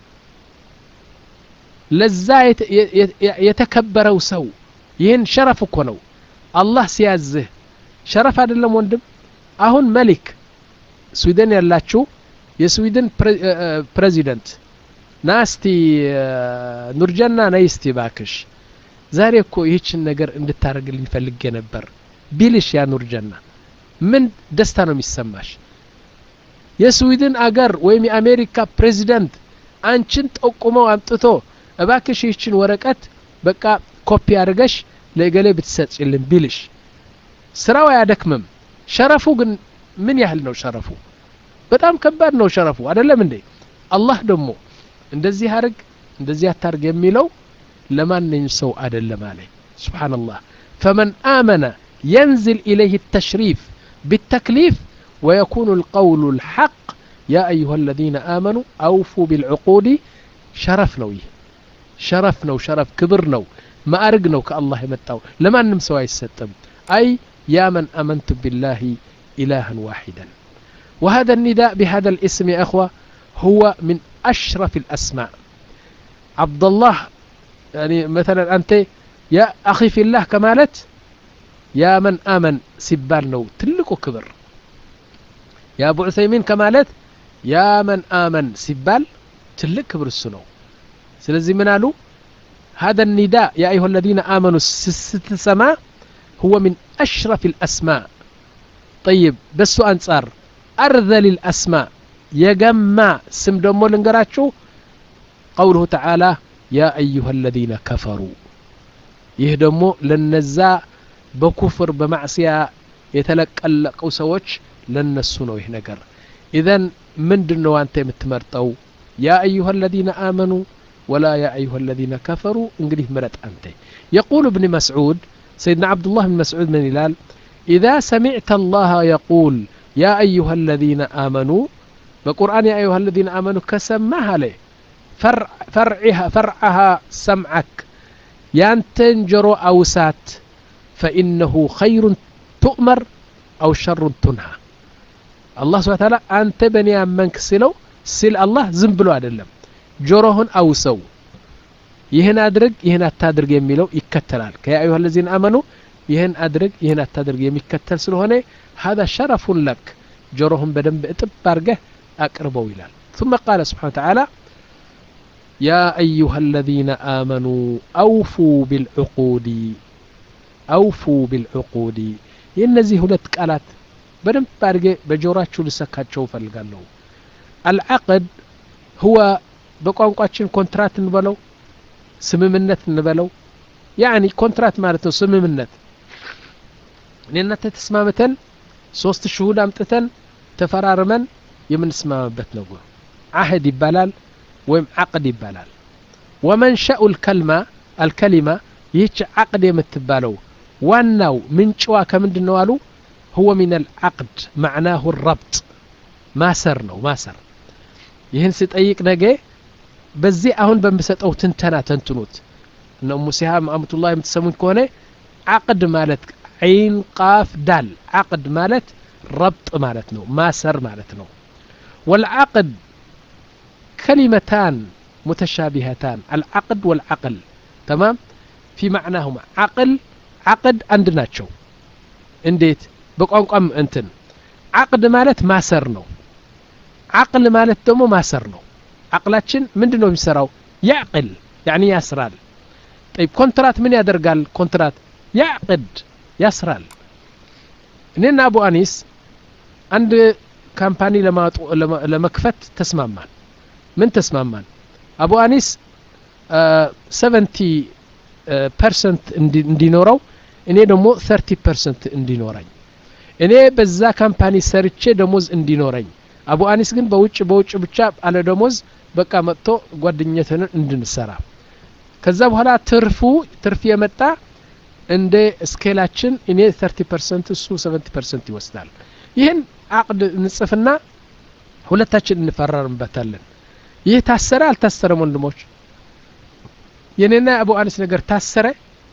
لذا يتكبروا سو ይህን ሸረፍ እኮ ነው አላህ ሲያዝህ ሸረፍ አይደለም ወንድም አሁን መሊክ ስዊድን ያላችሁ የስዊድን ፕሬዚዳንት ናስቲ ኑርጀና ናይስቲ ባክሽ ዛሬ እኮ ይህችን ነገር እንድታረግልኝ ፈልጌ ነበር ቢልሽ ያ ኑርጀና ምን ደስታ ነው የሚሰማሽ የስዊድን አገር ወይም የአሜሪካ ፕሬዚዳንት አንቺን ጠቁመው አምጥቶ እባክሽ ይህችን ወረቀት በቃ ኮፒ አድርገሽ ለገሌ ብትሰጪልን ቢልሽ ስራው ያደክምም ሸረፉ ግን ምን ያህል ነው ሸረፉ በጣም ከባድ ነው ሸረፉ አይደለም እንዴ አላህ ደግሞ እንደዚህ አርግ እንደዚህ አታርግ የሚለው ለማንኛውም ሰው አይደለም አለ ሱብሃንአላህ فمن آمن ينزل إليه التشريف بالتكليف ويكون القول الحق يا أيها الذين آمنوا أوفوا بالعقود شرف نو شرف نو شرف كبر نو ما أرقنوا كالله يمتعو لما نمسوا يستم أي يا من أمنت بالله إلها واحدا وهذا النداء بهذا الاسم يا أخوة هو من أشرف الأسماء عبد الله يعني مثلا أنت يا أخي في الله كمالت يا من آمن سبال نو تلقو كبر يا أبو عثيمين كمالت يا من آمن سبال تلق كبر السنو سلزي من قالوا هذا النداء يا أيها الذين آمنوا ست سماء هو من أشرف الأسماء طيب بس أنصار أرذل الأسماء يجمع سم دمو لنقراتشو قوله تعالى يا أيها الذين كفروا يهدمو للنزاء بكفر بمعصية يتلقلقوا سوتش لنسونو يهنقر إذن من دنو أنت متمرتو يا أيها الذين آمنوا ولا يا أيها الذين كفروا انقليه مرت أنت يقول ابن مسعود سيدنا عبد الله بن مسعود من هلال إذا سمعت الله يقول يا أيها الذين آمنوا بقرآن يا أيها الذين آمنوا كسمها له فرع فرعها فرعها سمعك ينتنجر أوسات فإنه خير تؤمر أو شر تنهى الله سبحانه وتعالى أنت بني أمنك سلو سل الله زنبلو أدلم جروهن أوسو يهن أدرج يهن أتادرج يميلو يكتلال كيا أيها الذين آمنوا يهن أدرج يهن أتادرج يميكتل سلوهني هذا شرف لك جروهم بدن بتبارجه أقربوا إلى ثم قال سبحانه وتعالى يا أيها الذين آمنوا أوفوا بالعقود أوفوا بالعقود ينزي هلت قالات بدن بارجه بجوراتشو لسكاتشو فلقالو العقد هو بቋንቋችን ኮንትራት እንበለው ስምምነት እንበለው يعني ኮንትራት ማለት ነው ስምምነት እኔና ተስማምተን ሶስት ሽሁድ አምጥተን ተፈራርመን የምንስማማበት ነው عهد ይባላል ወይም عقد ይባላል ومنشأ الكلمة الكلمة ይህች عقد የምትባለው ዋናው ምንጭዋ ከምንድነው አሉ هو من العقد معناه الربط ማሰር ነው ማሰር ይህን ሲጠይቅ ነገ በዚህ አሁን በመሰጠው ትንተና ተንትኑት ነው ሙሲሃ ማአመቱላህ የምትሰሙኝ ከሆነ عقد ማለት عين قاف دال عقد ማለት ربط ማለት ነው ማሰር ማለት ነው والعقد كلمتان متشابهتان العقد والعقل تمام في معناهما عقل عقد عند ናቸው እንዴት በቋንቋም እንትን عقد ማለት ማሰር ነው عقل ማለት ደግሞ ማሰር ነው عقላችን ምንድነው የሚሰራው يعقل يعني ያስራል طيب ኮንትራት ምን ያደርጋል ኮንትራት يعقد ያስራል እኔና አቡ አኒስ አንድ ካምፓኒ ለማጡ ለመክፈት ተስማማን ምን ተስማማን አቡ አኒስ ሰቨንቲ ፐርሰንት እንዲኖረው እኔ ደግሞ ሰርቲ ፐርሰንት እንዲኖረኝ እኔ በዛ ካምፓኒ ሰርቼ ደሞዝ እንዲኖረኝ አቡ አኒስ ግን በውጭ በውጭ ብቻ አለ ደሞዝ በቃ መጥቶ ጓደኛተን እንድንሰራ ከዛ በኋላ ትርፉ ትርፍ የመጣ እንደ ስኬላችን እኔ ሰርቲ ፐርሰንት እሱ ሰቨንቲ ፐርሰንት ይወስዳል ይሄን አቅድ ንጽፍና ሁለታችን እንፈራረምበታለን ይሄ ታሰረ አልታሰረም ወንድሞች የኔና አቡ አኒስ ነገር ታሰረ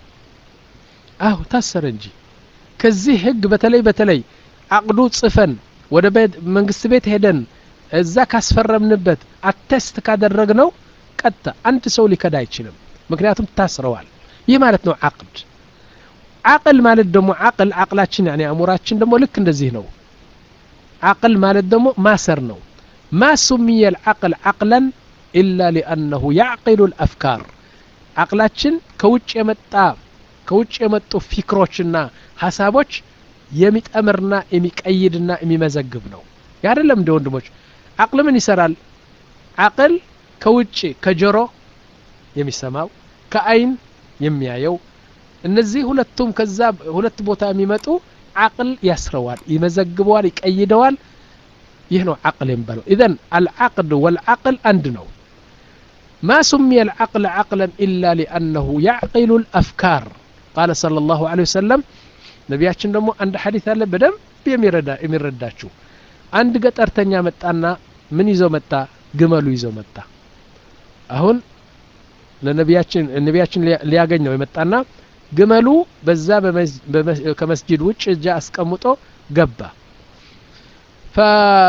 አው ታሰረ እንጂ ከዚህ ህግ በተለይ በተለይ አቅዱ ጽፈን ወደ ቤት መንግስት ቤት ሄደን እዛ ካስፈረምንበት አተስት ካደረግነው ቀጣ አንድ ሰው ሊከዳ አይችልም ምክንያቱም ታስረዋል ይህ ማለት ነው አቅድ አቅል ማለት ደግሞ አቅል አቅላችን يعني አእምሮአችን ደግሞ ልክ እንደዚህ ነው አቅል ማለት ደግሞ ማሰር ነው ما سمي العقل عقلا إلا لأنه يعقل الأفكار عقلاتችን ከውጭ የመጣ ከውጭ የመጡ ፍክሮችና ሐሳቦች የሚጠምርና የሚቀይድና የሚመዘግብ ነው ያደለም እንደ ወንድሞች አቅል ምን ይሰራል አቅል ከውጭ ከጆሮ የሚሰማው ከአይን የሚያየው እነዚህ ሁለቱም ከዛ ሁለት ቦታ የሚመጡ አቅል ያስረዋል ይመዘግበዋል ይቀይደዋል ይህ ነው አቅል የሚባለው اذا العقد والعقل አንድ ነው ما سمي العقل عقلا إلا لأنه يعقل الأفكار قال صلى الله عليه وسلم ነቢያችን ደግሞ አንድ ሐዲስ አለ በደንብ የሚረዳ የሚረዳችሁ አንድ ገጠርተኛ መጣና ምን ይዞ መጣ ግመሉ ይዞ መጣ አሁን ለነቢያችን ነቢያችን ሊያገኘው የመጣና ግመሉ በዛ ከመስጂድ ውጭ እጃ አስቀምጦ ገባ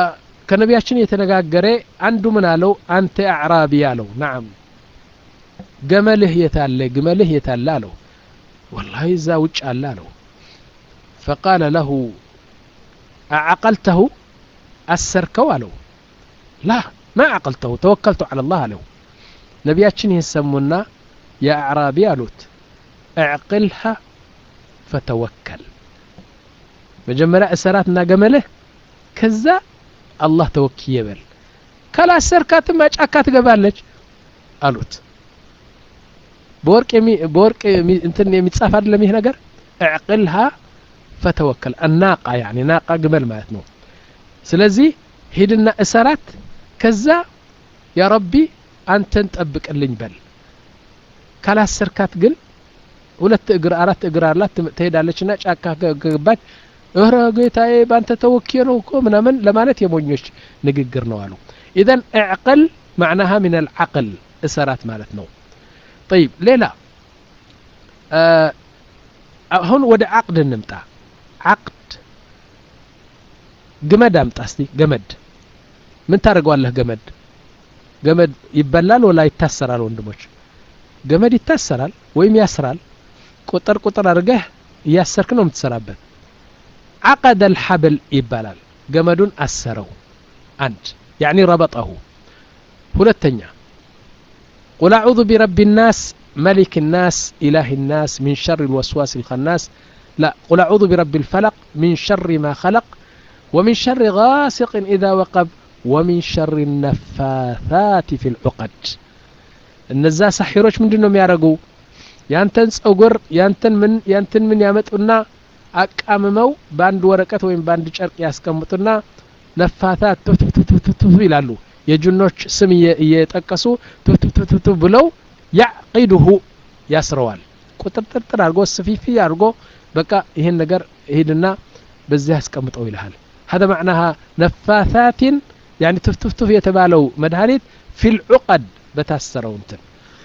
فከነቢያችን የተነጋገረ አንዱ ምን አለው አንተ አዕራቢ ያለው نعم ገመልህ የታለ ግመልህ የታለ አለው والله እዛ ውጭ አለ አለው فقال له أعقلته أسركው አለው لا ما عقلته توكلت على الله አለው ነቢያችን ይሰሙና يا أعرابي አሉት اعقلها فتوكل መጀመሪያ እሰራትና ገመልህ ከዛ አላህ ተወክዬ በል ካላሰርካትም ጫካ ትገባለች አሉት በወርቅ በወርቅ እንትን የሚጻፍ አይደለም ይሄ ነገር اعقلها فتوكل الناقة يعني ناقة جمل ማለት ነው ስለዚህ ሄድና እሰራት ከዛ ያ ረቢ አንተን ጠብቅልኝ በል ካላሰርካት ግን ሁለት እግር አራት እግር አላት ትሄዳለችና ጫካ ገባች እረ ጌታዬ ባንተ ተወክዬ ነው እኮ ምናምን ለማለት የሞኞች ንግግር ነው አሉ اذا اعقل معناها من العقل እሰራት ማለት ነው طيب ليلى አሁን ወደ عقد እንምጣ عقد ገመድ አምጣ እስቲ ገመድ ምን ታደርገዋለህ ገመድ ገመድ ይበላል ወላ ይታሰራል ወንድሞች ገመድ ይታሰራል ወይም ያስራል ቁጥር ቁጥር አድርገህ ያሰርክ ነው የምትሰራበት عقد الحبل ይባላል ገመዱን አሰረው አንድ يعني ربطه ሁለተኛ قل أعوذ برب الناس ملك الناس إله الناس من شر الوسواس الخناس لا قل أعوذ برب الفلق من شر ما خلق ومن شر غاسق إذا وقب ومن شر النفاثات في العقد እነዛ ሳሒሮች ምንድነው የሚያረጉ ያንተን ጸጉር ያንተን ምን ያንተን ምን ያመጡና አቃምመው ባንድ ወረቀት ወይም ባንድ ጨርቅ ያስቀምጡና ነፋታት ቱቱቱቱ ይላሉ የጅኖች ስም እየጠቀሱ ቱቱቱቱ ብለው ያቂዱሁ ያስረዋል ቁጥጥር አድርጎ ስፊፊ አድርጎ በቃ ይሄን ነገር ሄድና በዚህ ያስቀምጠው ይልሃል هذا معناها نفاثات يعني تفتفتف የተባለው መድኃኒት في العقد በታሰረው እንትን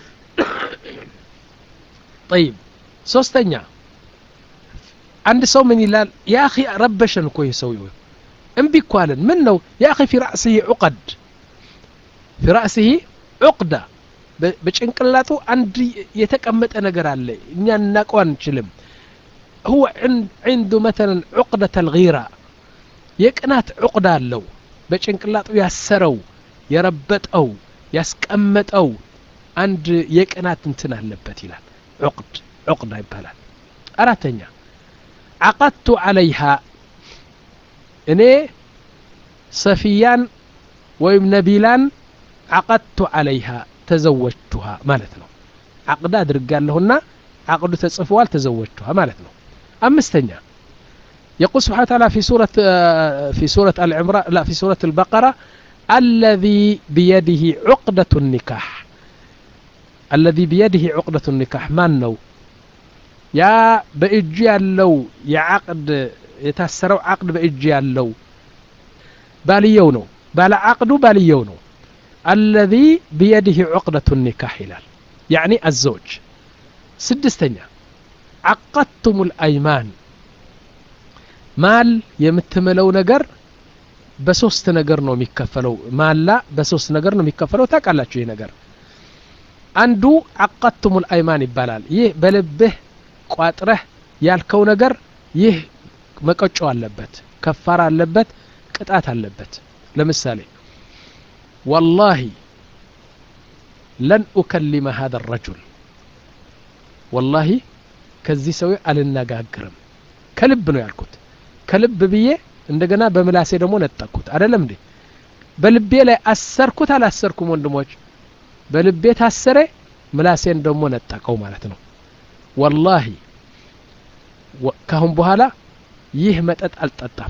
طيب ሶስተኛ አንድ ሰው ምን ይላል يا اخي ربشن እኮ ይሰውዩ እምቢ እኮ አለን ምን ነው يا اخي في رأسه عقد في رأسه عقدة በጭንቅላቱ አንድ የተቀመጠ ነገር አለ እኛ እናቀው አንችልም هو عنده مثلا عقدة الغيرة የቅናት عقدة አለው በጭንቅላቱ ያሰረው የረበጠው ያስቀመጠው አንድ የቅናት እንትን አለበት ይላል عقد عقدة ይባላል አራተኛ عقدت عليها እኔ ሰፊያን ወይም ነቢላን عقدت عليها تزوجتها ማለት ነው عقد አድርጋለሁና عقد ተጽፏል ተዘወጅتها ማለት ነው አምስተኛ يقول سبحانه وتعالى في سورة في سورة العمران لا في سورة البقرة الذي بيده عقدة النكاح الذي بيده عقدة النكاح من نو يا بإجي اللو يا عقد يتسروا عقد بإجي اللو باليونو بالا عقدو باليونو الذي بيده عقدة النكاح هلال يعني الزوج سدستنيا عقدتم الأيمان مال يمتملو نجر بسوست نجر نو ميكفلو مال لا بسوست نجر نو ميكفلو تاقالاچو يي نجر አንዱ عقدتم الأيمان ይባላል ይህ በልብህ ቋጥረህ ያልከው ነገር ይህ መቀጮ አለበት ከፋራ አለበት ቅጣት አለበት ለምሳሌ والله لن أكلم هذا الرجل والله ከዚህ ሰው አልነጋገርም ከልብ ነው ያልኩት ከልብ ብዬ እንደገና በምላሴ ደግሞ ነጠቁት አይደለም እንዴ በልቤ ላይ አሰርኩት አላሰርኩም ወንድሞች በልቤ ታሰረ ምላሴን ደግሞ ነጠቀው ማለት ነው والله ካሁን በኋላ ይህ መጠጥ አልጠጣም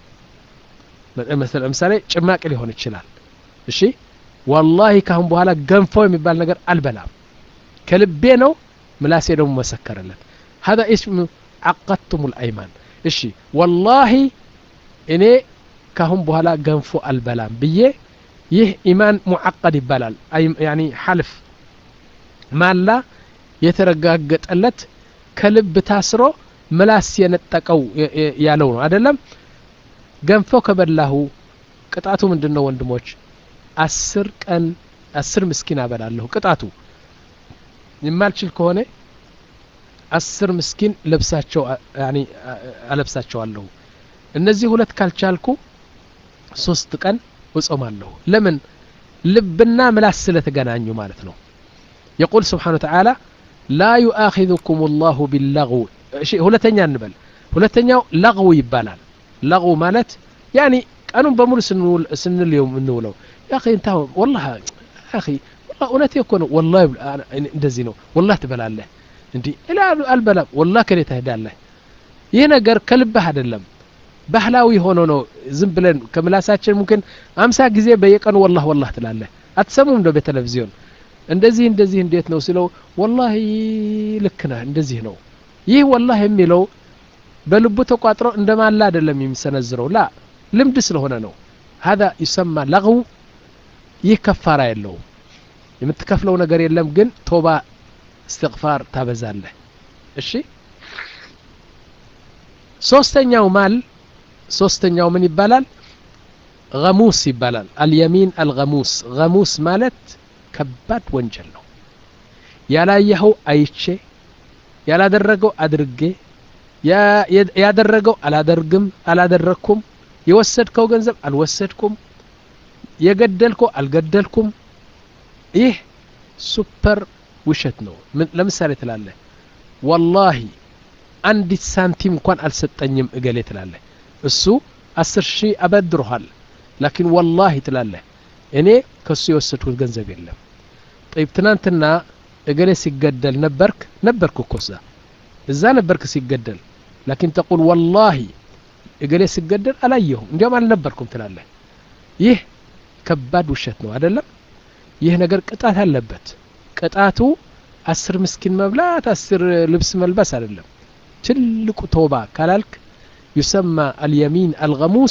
مثلا ምሳሌ ጭማቂ ሊሆን ይችላል እሺ والله ካሁን በኋላ ገንፎ የሚባል ነገር አልበላም ከልቤ ነው ምላሴ ደግሞ መሰከረለት هذا اسم عقدتم الأيمان እሺ والله እኔ ካሁን በኋላ ገንፎ አልበላም ብዬ ይህ ኢማን ሙዓቀድ ይባላል يعني حلف ማላ የተረጋገጠለት ከልብ ታስሮ ምላስ የነጠቀው ያለው ነው አይደለም ገንፎ ከበላሁ ቅጣቱ ምንድነው ወንድሞች አስር ቀን አስር ምስኪን አበላለሁ ቅጣቱ የማልችል ከሆነ አስር ምስኪን ለብሳቸው ያኒ አለብሳቸዋለሁ እነዚህ ሁለት ካልቻልኩ ሶስት ቀን እጾማለሁ ለምን ልብና ምላስ ስለተገናኙ ማለት ነው يقول سبحانه وتعالى لا يؤاخذكم الله باللغو شيء ሁለተኛ እንበል ሁለተኛው لغو ይባላል لغو ማለት ያኒ ቀኑን በሙሉ ስንውል ስንልየው እንውለው يا اخي انت والله يا اخي والله እውነቴ እኮ ነው والله እንደዚህ ነው والله ትበላለህ እንዴ ኢላ አልበላም والله ከኔ ትሄዳለህ ይሄ ነገር ከልብህ አይደለም ባህላዊ ሆኖ ነው ዝም ብለን ከምላሳችን ممكن አምሳ ጊዜ በየቀኑ والله والله ትላለህ አትሰሙም እንደ በቴሌቪዥን እንደዚህ እንደዚህ እንዴት ነው ሲለው والله ልክ ነህ እንደዚህ ነው ይህ والله የሚለው በልቡ ተቋጥሮ እንደማላ አይደለም የሚሰነዝረው ላ ልምድ ስለሆነ ነው هذا يسمى لغو ይህ ከፋራ የለው የምትከፍለው ነገር የለም ግን ቶባ استغفار ታበዛለህ እሺ ሶስተኛው ማል ሶስተኛው ምን ይባላል غموس ይባላል اليمين الغموس غموس ማለት ከባድ ወንጀል ነው ያላየኸው አይቼ ያላደረገው አድርጌ ያደረገው አላደርግም አላደረኩም የወሰድከው ገንዘብ አልወሰድኩም የገደልከው አልገደልኩም ይህ ሱፐር ውሸት ነው ለምሳሌ ትላለህ والله አንዲት ሳንቲም እንኳን አልሰጠኝም እገሌ ትላለህ እሱ አስር ሺህ አበድሮሃል لكن والله ትላለህ እኔ ከሱ የወሰድኩት ገንዘብ የለም طيب ትናንትና እገሌ ሲገደል ነበርክ ነበርኩ እኮ እዛ እዛ ነበርክ ሲገደል لكن تقول والله እገሌ ሲገደል አላየሁም እንዲያውም አልነበርኩም ትላለህ ይህ ከባድ ውሸት ነው አይደለም ይህ ነገር ቅጣት አለበት ቅጣቱ አስር ምስኪን መብላት አስር ልብስ መልበስ አይደለም ትልቁ ተውባ ካላልክ يسمى اليمين الغموس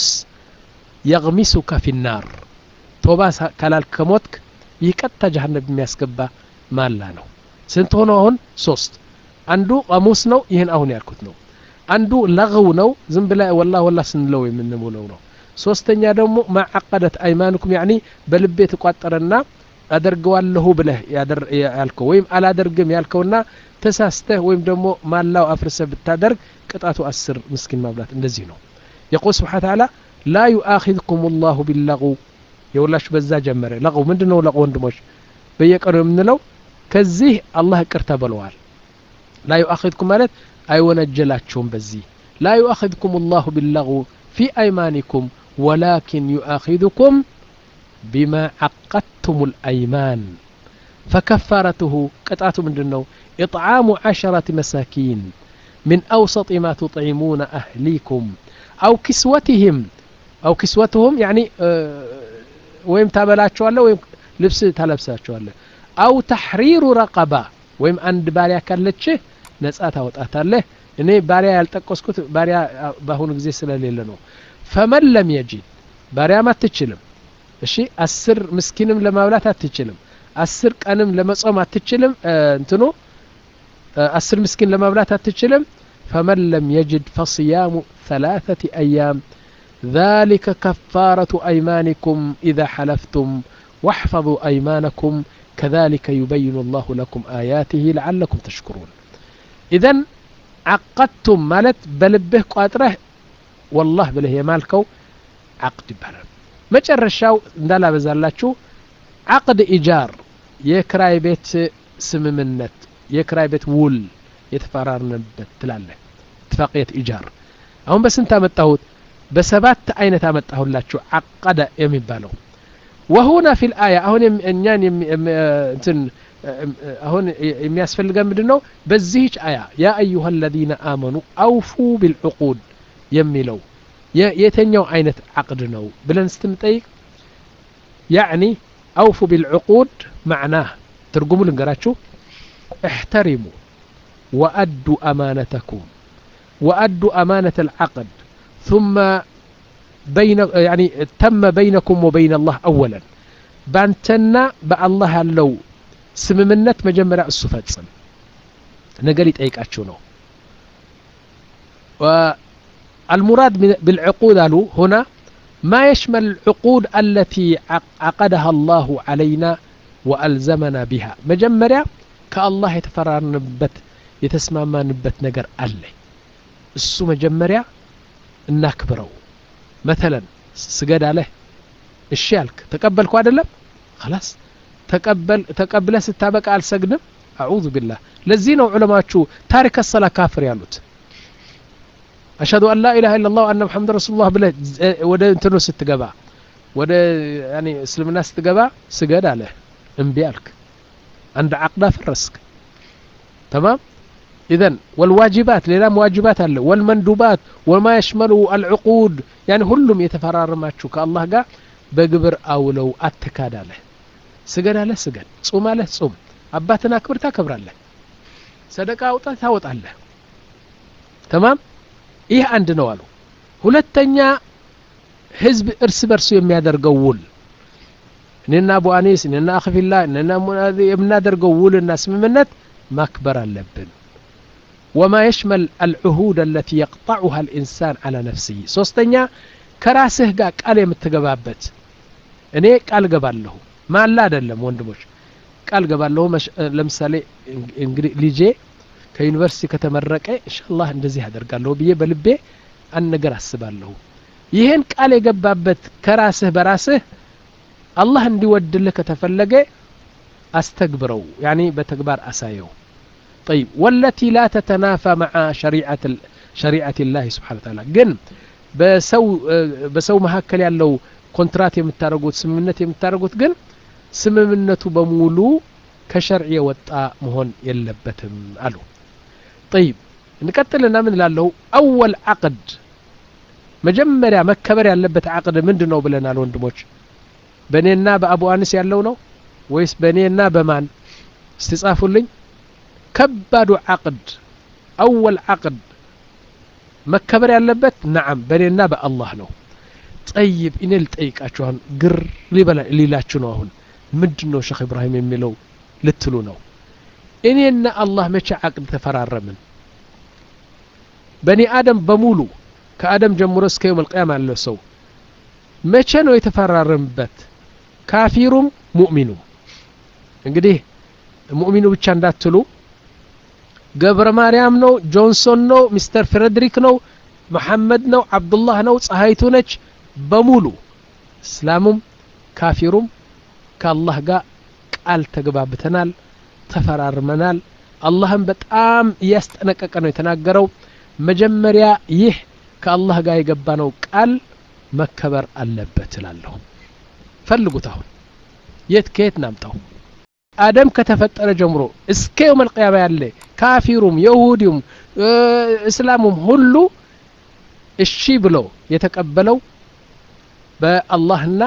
يغمسك في النار توبا ካላልክ ከሞትክ ይቀጣ ጀሃነም የሚያስገባ ማላ ነው ስንት ሆኖ አሁን ሶስት አንዱ غموس ነው ይሄን አሁን ያልኩት ነው አንዱ لغو ነው ዝም ብላ والله والله ስንለው የምንሞለው ነው ሶስተኛ ደግሞ ማዓቀደት አይማንኩም يعني በልቤ ተቋጠረና አደርገዋለሁ ብለህ ያልከው ወይም አላደርግም ያልከውና ተሳስተህ ወይም ደግሞ ማላው አፍርሰ ብታደርግ ቅጣቱ አስር ምስኪን ማብላት እንደዚህ ነው يقول سبحانه وتعالى لا يؤاخذكم الله باللغو يولاش በዛ ጀመረ لغو ምንድነው لغو ወንድሞች በየቀኑ የምንለው ከዚህ አላህ ይቅርታ ብለዋል لا يؤاخذكم ማለት አይወነጀላችሁም በዚህ لا يؤاخذكم الله باللغو في ايمانكم ولكن يؤاخذكم بما عقدتم الأيمان فكفارته قطعته ምንድነው إطعام عشرة مساكين من أوسط ما تطعمون أهليكم أو كسوتهم أو كسوتهم يعني ويم تابلاچواله ويم ልብስ ታለብሳቸዋለህ أو تحرير رقبة ወይም አንድ ባሪያ ካለች ነፃ ታወጣታለህ እኔ ባሪያ ያልጠቆስኩት ባሪያ በአሁኑ ጊዜ ስለሌለ ነው فمن لم يجد ባሪያ ማትችልም እሺ አስር ምስኪንም ለማብላት አትችልም አስር ቀንም ለመጾም አትችልም እንትኑ አስር ምስኪን ለማብላት አትችልም فمن لم يجد فصيام ثلاثة أيام ذلك كفارة أيمانكم إذا حلفتم واحفظوا أيمانكم كذلك يبين الله لكم آياته لعلكم تشكرون إذن عقدتم مالت بلبه قاتره والله بله يمالكو عقد بره መጨረሻው እንዳላ በዛላችሁ عقد إيجار የክራይ ቤት ስምምነት የክራይ ቤት ውል የተፈራረመበት ትላለ اتفاقية إيجار አሁን በስንት አመጣሁት በሰባት አይነት አመጣሁላችሁ عقد የሚባለው وهنا في الآية አሁን እኛን እንትን አሁን የሚያስፈልገን ምንድነው በዚህች አያ يا أيها الذين آمنوا أوفوا بالعقود የሚለው የተኛው አይነት عقد ነው ብለን ስትምጠይቅ يعني أوفوا بالعقود معناه ترجموا لنقراችሁ احترموا وأدوا أمانتكم وأدوا أمانة العقد ثم بين يعني تم بينكم وبين الله أولا بانتنا بالله لو سممنت مجمرة السفاتسن نقلت أيكاتشو ነው والمراد بالعقود هنا ما يشمل العقود التي عقدها الله علينا وألزمنا بها مجمرة ከአላህ የተፈራረንበት የተስማማንበት ነገር አለ እሱ መጀመሪያ እናክብረው مثلا ስገድ አለ እሺ አልክ ተቀበልኩ አይደለም خلاص ተቀበል ተቀብለ ስታበቃ አልሰግድም አዑዙ ቢላህ ለዚህ ነው ዑለማዎቹ ታሪክ الصلاه ካፍር ያሉት አሽሀዱ አን ላ ኢላሃ ኢላላህ ወአነ ሙሐመድ ረሱሉላህ ብለ ወደ እንትኑ ስትገባ ወደ ያኒ እስልምና ስትገባ ስገድ አለ እምቢ አልክ عند عقده فرسك تمام اذا والواجبات للا واجبات አለ والمندوبات وما يشمله العقود يعني ሁሉም የተፈራረማችሁ ከአላህ ጋር በግብር አውለው አትካዳለ ስገድ አለ ስገድ ጾም አለ ጾም አባትና ክብር ታከብራለህ ሰደቃ አውጣ ታወጣለህ تمام ይህ አንድ ነው አሉ ሁለተኛ ህዝብ እርስ በርሱ የሚያደርገው ውል እነና አቡ አኒስ እነና አኽፊላ እነና ሙናዚ የምናደርገው ውልና ስምምነት ማክበር አለብን وما يشمل العهود التي يقطعها الإنسان على نفسه ሶስተኛ ከራስህ ጋር ቃል የምትገባበት እኔ ቃል ገባለሁ ማላ አይደለም ወንድሞች ቃል ገባለሁ ለምሳሌ እንግዲህ ልጄ ከዩኒቨርሲቲ ከተመረቀ ኢንሻአላህ እንደዚህ አደርጋለሁ ብዬ በልቤ አንድ ነገር አስባለሁ ይሄን ቃል የገባበት ከራስህ በራስህ አላህ እንዲወድልህ ከተፈለገ አስተግብረው يعني በተግባር አሳየው طيب والتي لا تتنافى مع شريعه شريعه الله سبحانه وتعالى ግን በሰው በሰው መሐከል ያለው ኮንትራት የምታረጉት ስምምነት የምታረጉት ግን ስምምነቱ በሙሉ ከሸርዕ የወጣ መሆን የለበትም አሉ طيب እንቀጥልና ምን ላለው اول عقد መጀመሪያ መከበር ያለበት عقد ምንድነው ብለናል ወንድሞች በኔና በአቡ አንስ ያለው ነው ወይስ በኔና በማን استጻፉልኝ ከባዱ عقد اول عقد መከበር ያለበት نعم በኔና በአላህ ነው طيب እኔ ልጠይቃችሁ አሁን ግር ሊበላ ሊላችሁ ነው አሁን ምንድነው ሼክ ኢብራሂም የሚለው ልትሉ ነው እኔና አላህ መቼ عقد ተፈራረምን በኒ አደም በሙሉ ከአደም ጀምሮ እስከ يوم القيامه ያለው ሰው መቼ ነው የተፈራረምበት ካፊሩም ሙእሚኑም እንግዲህ ሙእሚኑ ብቻ እንዳትሉ ገብረ ማርያም ነው ጆንሶን ነው ሚስተር ፍሬድሪክ ነው መሐመድ ነው አብዱላህ ነው ፀሐይቱ ነች በሙሉ እስላሙም ካፊሩም ከአላህ ጋር ቃል ተገባብተናል ተፈራርመናል አላህም በጣም ያስጠነቀቀ ነው የተናገረው መጀመሪያ ይህ ከአላህ ጋር የገባነው ቃል መከበር አለበት እላለሁ ፈልጉት አሁን የት ከየት ናምጣው አደም ከተፈጠረ ጀምሮ እስከ يوم القيامه ያለ ካፊሩም ይሁዲውም እስላሙም ሁሉ እሺ ብሎ የተቀበለው በአላህና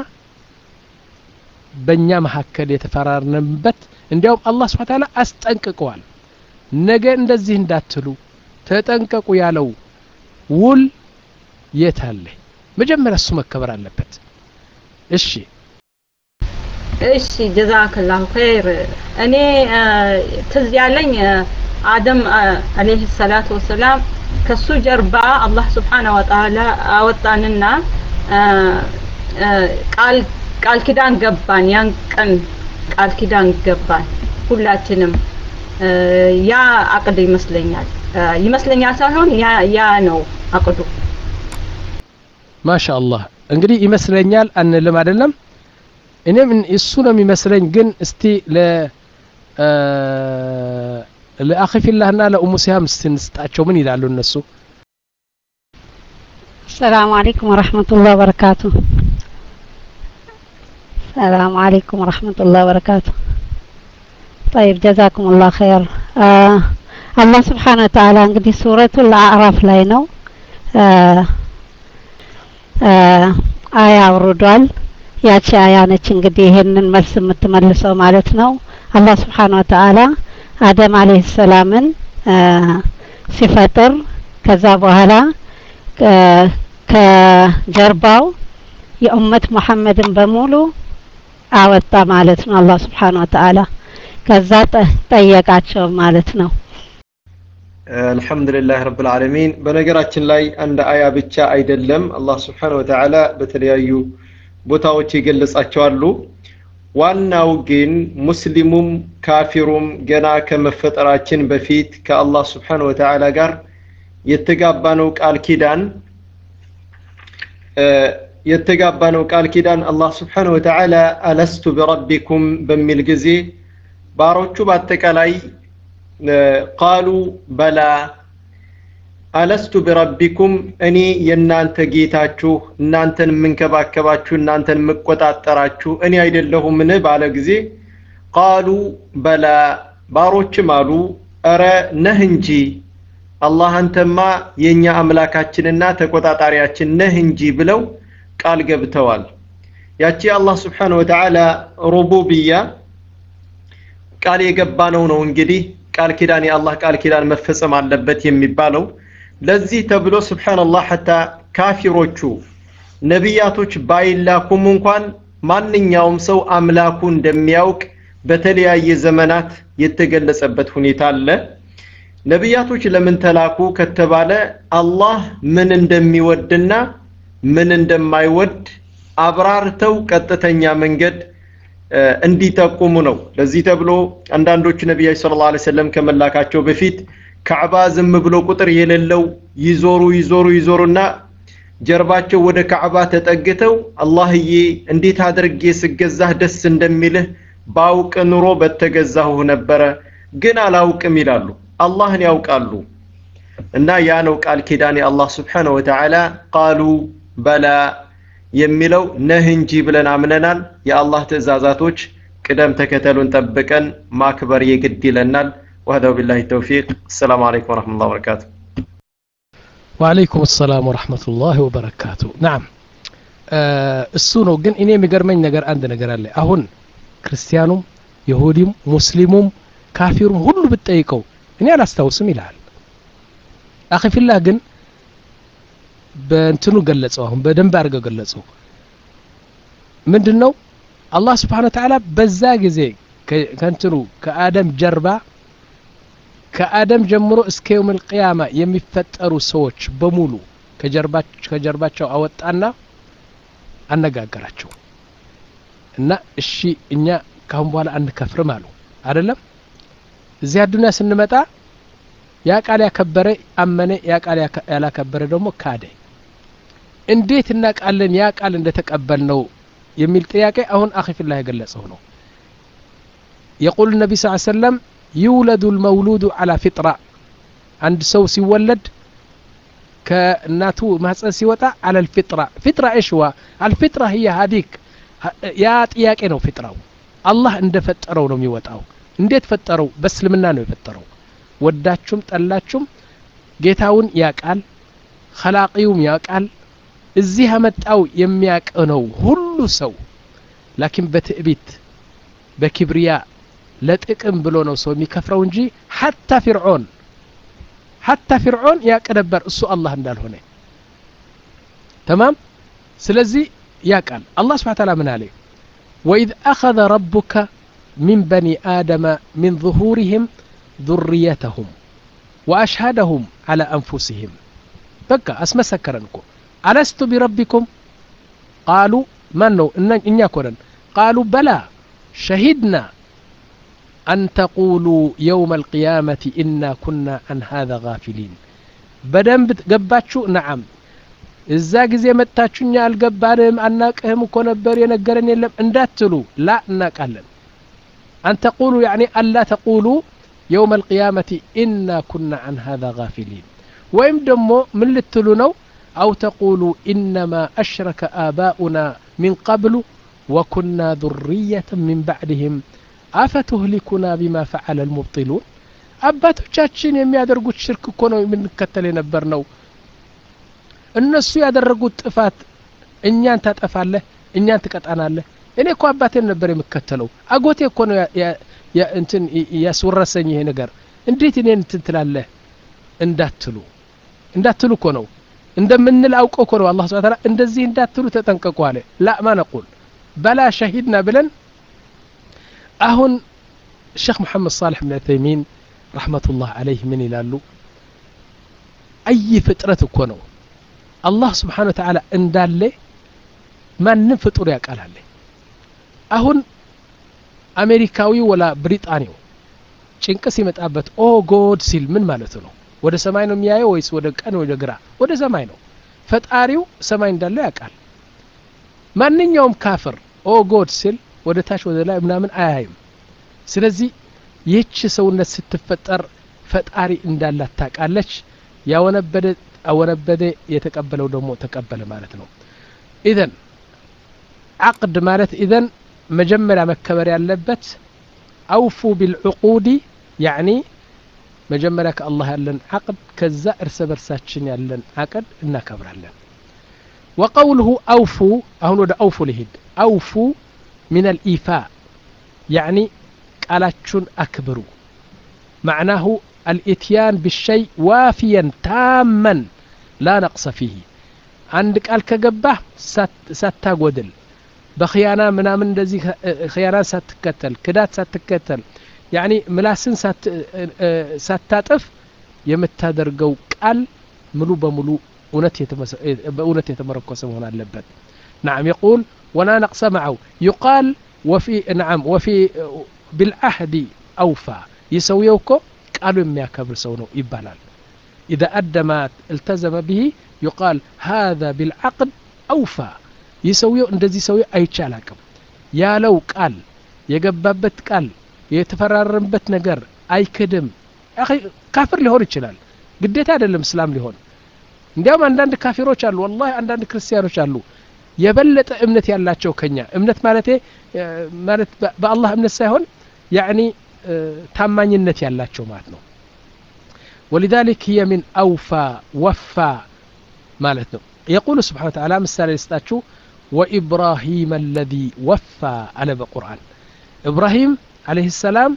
በእኛ መሐከል የተፈራረምበት እንዲያውም አላህ Subhanahu Wa Ta'ala አስጠንቅቀዋል ነገ እንደዚህ እንዳትሉ ተጠንቀቁ ያለው ውል የታለ መጀመሪያ እሱ መከበር አለበት እሺ እሺ ጀዛከላሁ ኸይር እኔ ትዝ ያለኝ አደም አለይሂ ሰላቱ ወሰላም ከሱ ጀርባ አላህ Subhanahu Wa Ta'ala አወጣንና ቃል ቃል ኪዳን ገባን ያን ቀን ቃል ኪዳን ገባን ሁላችንም ያ አቅድ ይመስለኛል ይመስለኛል ሳይሆን ያ ያ ነው አቅዱ ማሻአላህ እንግዲህ ይመስለኛል አንልም አይደለም እኔም እሱ ነው የሚመስለኝ ግን እስቲ ለ ለአኺፊላህና ለኡሙ ሲያም ስንስጣቸው ምን ይላሉ እነሱ السلام عليكم ورحمة الله وبركاته السلام عليكم ورحمة الله وبركاته طيب جزاكم الله خير آه الله سبحانه وتعالى እንግዲህ ሱረቱል አዕራፍ ላይ ነው አያ አውርዷል ያቺ አያ ነች እንግዲህ ይሄንን መልስ የምትመልሰው ማለት ነው አላህ Subhanahu Wa Ta'ala አደም አለይሂ ሰላምን ሲፈጥር ከዛ በኋላ ከጀርባው የኡመት መሐመድን በሙሉ አወጣ ማለት ነው አላህ Subhanahu Wa Ta'ala ከዛ ጠየቃቸው ማለት ነው አልহামዱሊላህ ረብል ዓለሚን በነገራችን ላይ አንድ አያ ብቻ አይደለም አላህ Subhanahu Wa Ta'ala በተለያዩ ቦታዎች ይገለጻቸው አሉ ዋናው ግን ሙስሊሙም ካፊሩም ገና ከመፈጠራችን በፊት ከአላህ Subhanahu Wa Ta'ala ጋር የተጋባነው ቃል ኪዳን የተጋባነው ቃል ኪዳን አላህ Subhanahu Wa Ta'ala አለስቱ ቢረቢኩም በሚል ጊዜ ባሮቹ በአጠቃላይ قالوا بلى አለስቱ ቢረቢኩም እኔ የናንተ ጌታችሁ እናንተን መንከባከባችሁ እናንተን መቆጣጠራችሁ እኔ አይደለሁምን ባለ ጊዜ قالوا بلى ባሮችም አሉ አረ ነህ እንጂ አላህ አንተማ የኛ አምላካችንና ተቆጣጣሪያችን ነህ እንጂ ብለው ቃል ገብተዋል ያቺ አላህ Subhanahu Wa Ta'ala ሩቡብያ ቃል የገባነው ነው እንግዲህ ቃል ኪዳን የአላህ ቃል ኪዳን መፈጸም አለበት የሚባለው ለዚህ ተብሎ ሱብሃንአላህ hatta ካፊሮቹ ነቢያቶች ባይላኩም እንኳን ማንኛውም ሰው አምላኩ እንደሚያውቅ በተለያየ ዘመናት የተገለጸበት ሁኔታ አለ ነቢያቶች ለምን ተላኩ ከተባለ አላህ ምን እንደሚወድና ምን እንደማይወድ አብራርተው ቀጥተኛ መንገድ እንዲጠቁሙ ነው ለዚህ ተብሎ አንዳንዶቹ ነብያችን ሰለላሁ ዐለይሂ ወሰለም ከመላካቸው በፊት ካዕባ ዝም ብሎ ቁጥር የሌለው ይዞሩ ይዞሩ ይዞሩና ጀርባቸው ወደ ካዕባ ተጠግተው አላህዬ እንዴት አድርጌ ስገዛህ ደስ እንደሚልህ ባውቅ ኑሮ በተገዛሁ ነበር ግን አላውቅም ይላሉ አላህን ያውቃሉ እና ያ ነው ቃል ኪዳን የአላህ Subhanahu Wa Ta'ala قالوا بلى የሚለው ነህ እንጂ ብለን አምነናል የአላህ ትእዛዛቶች ቅደም ተከተሉን ጠብቀን ማክበር የግድ ይለናል وهذا بالله التوفيق السلام عليكم ورحمة الله وبركاته وعليكم السلام ورحمة الله وبركاته نعم እሱ ነው ግን እኔ የሚገርመኝ ነገር አንድ ነገር አለ አሁን ክርስቲያኑም ይሁዲም ሙስሊሙም ካፊሩም ሁሉ ብትጠይቀው እኔ አላስታውስም ይላል አኺ ፊላህ ግን በእንትኑ ገለጸው አሁን በደንብ አድርገው ገለጸው ምንድነው አላህ Subhanahu Wa Ta'ala በዛ ጊዜ ከእንትኑ ከአደም ጀርባ ከአደም ጀምሮ እስከ የውም القيامة የሚፈጠሩ ሰዎች በሙሉ ከጀርባቸው ከጀርባቸው አወጣና አነጋገራቸው እና እሺ እኛ ካሁን በኋላ አንከፍርም አሉ አይደለም እዚህ አዱንያ ስንመጣ ያ ቃል ያከበረ አመነ ያ ቃል ያላከበረ ደግሞ ካደ እንዴት እናቃለን ያ ቃል እንደተቀበልነው የሚል ጥያቄ አሁን አኺ ፊላህ የገለጸው ነው يقول النبي صلى الله عليه وسلم يولد المولود على فطرة عند سو سيولد كناتو ማህፀን ሲወጣ على الفطرة فطرة ايش هو الفطرة هي هذيك يا ጥያቄ ነው ፍጥራው አላህ እንደፈጠረው ነው የሚወጣው እንዴት ፈጠረው በእስልምና ነው የፈጠረው ወዳችሁም ጠላችሁም ጌታውን ያቃል خلاقيውም ያቃል እዚህ አመጣው የሚያቅ ነው ሁሉ ሰው لكن በትዕቢት በክብሪያ ለጥቅም ብሎ ነው ሰው የሚከፍረው እንጂ حتى فرعون حتى فرعون ያቀደበር እሱ አላህ እንዳልሆነ تمام ስለዚህ ያቃል አላህ Subhanahu Wa Ta'ala ምን አለ وإذ أخذ ربك من بني آدم من ظهورهم ذريتهم وأشهدهم على أنفسهم بقى أسمسكرنكم ألست بربكم قالوا من نو إن يكونن قالوا بلى شهدنا أن تقولوا يوم القيامة إنا كنا عن هذا غافلين بدن بتقباتشو نعم እዛ ጊዜ መጣችሁኛ አልገባንም አናቀህም እኮ ነበር የነገረን የለም እንዳትሉ لا እናቃለን أن تقولوا يعني ألا تقولوا يوم القيامة إنا كنا عن هذا غافلين وإم دمو من للتلونو أو تقولوا إنما أشرك آباؤنا من قبل وكنا ذرية من بعدهم أفتهلكنا بما فعل المبطلون أباتوቻችን የሚያደርጉት ሽርክ እኮ ነው የምንከተል የነበርነው እነሱ ያደረጉት ጥፋት እኛን ታጠፋለህ እኛን ትቀጣናለህ እኔ እኮ አባቴን ነበር የምከተለው አጎቴ እኮ ነው ያ እንትን ያስወረሰኝ ይሄ ነገር እንዴት እኔን እንትን ትላለህ እንዳትሉ እንዳትሉ እኮ ነው እንደምንል አውቀው እኮ ነው አላህ Subhanahu Wa Ta'ala እንደዚህ እንዳትሉ ተጠንቀቁ አለ لا ما نقول بلا شهدنا ብለን አሁን ሼክ መሐመድ صالح بن عثيمين رحمة الله عليه ምን ይላሉ አይ ፍጥረት እኮ ነው አላህ Subhanahu Wa Ta'ala እንዳለ ማንም ፍጡር ያቃላል አሁን አሜሪካዊ ወላ ብሪጣኒው ጭንቅስ ይመጣበት ኦ ጎድ ሲል ምን ማለት ነው? ወደ ሰማይ ነው የሚያየው ወይስ ወደ ቀን ወደ ግራ? ወደ ሰማይ ነው። ፈጣሪው ሰማይ እንዳለ ያውቃል። ማንኛውም ካፍር ኦ ጎድ ሲል ወደ ታች ወደ ላይ ምናምን አያይም። ስለዚህ ይህች ሰውነት ስትፈጠር ፈጣሪ እንዳላት ታውቃለች። ያወነበደ አወነበደ የተቀበለው ደግሞ ተቀበለ ማለት ነው። ኢዘን عقد ማለት ኢዘን መጀመሪያ መከበር ያለበት አውፉ ቢልዑቁድ يعني መጀመሪያ ከአላህ ያለን عقد ከዛ እርስ በርሳችን ያለን عقد እናከብራለን። وقوله أوفوا አሁን ወደ አውፉ ልሂድ። አውፉ من الإيفاء يعني ቃላችሁን አክብሩ معناه الاتيان بالشيء وافيا تاما لا نقص فيه عند قال كገባህ ሳታጎድል በخيانة ምናምን እንደዚህ خيانة ሳትከተል ክዳት ሳትከተል يعني ምላስን ሳታጠፍ የምታደርገው ቃል ሙሉ በሙሉ እውነት የተመረኮሰ መሆን አለበት። نعم يقول ولا نقص معه يقال وفي نعم وفي بالعهد أوفى يسويه እኮ ቃሉ የሚያከብር ሰው ነው ይባላል። إذا أدى ما التزم به يقال هذا بالعقد أوفى يسويه እንደዚህ ሰው አይቻላቅም ያለው ቃል የገባበት ቃል የተፈራረመበት ነገር አይክድም። አኺ ካፍር ሊሆን ይችላል ግዴታ አይደለም እስላም ሊሆን። እንዲያውም አንዳንድ ካፊሮች አሉ والله አንዳንድ ክርስቲያኖች አሉ የበለጠ እምነት ያላቸው ከኛ እምነት ማለት ማለት በአላህ እምነት ሳይሆን يعني ታማኝነት ያላቸው ማለት ነው። ولذلك هي من أوفى وفى ማለት ነው። يقول سبحانه وتعالى ምሳሌ ልስጣችሁ وإبراهيم الذي وفى على القرآن إبراهيم عليه السلام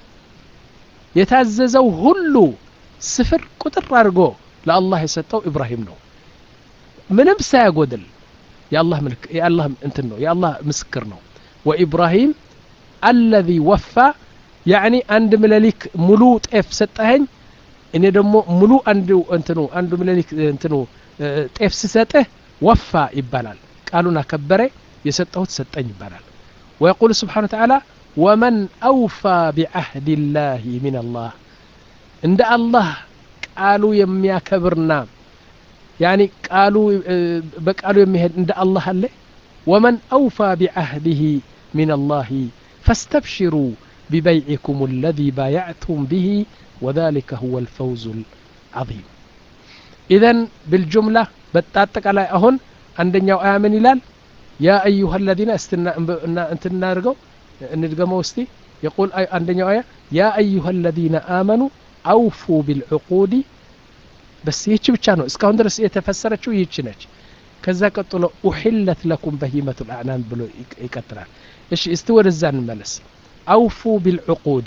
የታዘዘው ሁሉ ስፍር ቁጥር አድርጎ ለአላህ የሰጠው ኢብራሂም ነው ምንም ሳያጎድል የአላህ መልክ የአላህ እንትን ነው የአላህ ምስክር ነው። وإبراهيم الذي وفى يعني አንድ ምለሊክ ሙሉ ጤፍ ሰጠኸኝ እኔ ደግሞ ሙሉ አንዱ እንትኑ አንዱ ምለሊክ እንትኑ ጤፍ ሲሰጥህ ወፋ ይባላል። ቃሉን አከበረ የሰጠሁት ሰጠኝ ይባላል። ويقول سبحانه وتعالى ومن أوفى بعهد الله من الله عند الله قالوا የሚያከብርና يعني قالوا بقالوا የሚሄድ عند الله አለ ومن أوفى بعهده من الله فاستبشروا ببيعكم الذي بايعتم به وذلك هو الفوز العظيم. إذن بالجملة بتاتك على أهون عندنا آمن إلال يا أيها الذين استنا أنتنا نرجو نرجو موستي يقول عندنا آية يا أيها الذين آمنوا أوفوا بالعقود بس يجي بتشانو إسكان درس يتفسر شو يجينج كذا قتلوا أحلت لكم بهيمة الأعنام بلو يكتران إيش استوى الزان ملس أوفوا بالعقود.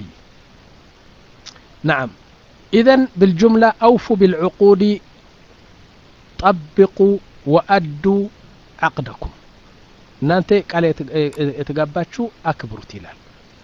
نعم إذن بالجملة أوفوا بالعقود طبقوا وأدوا عقدكم نانتي قال يتقاباتشو أكبروا تلال.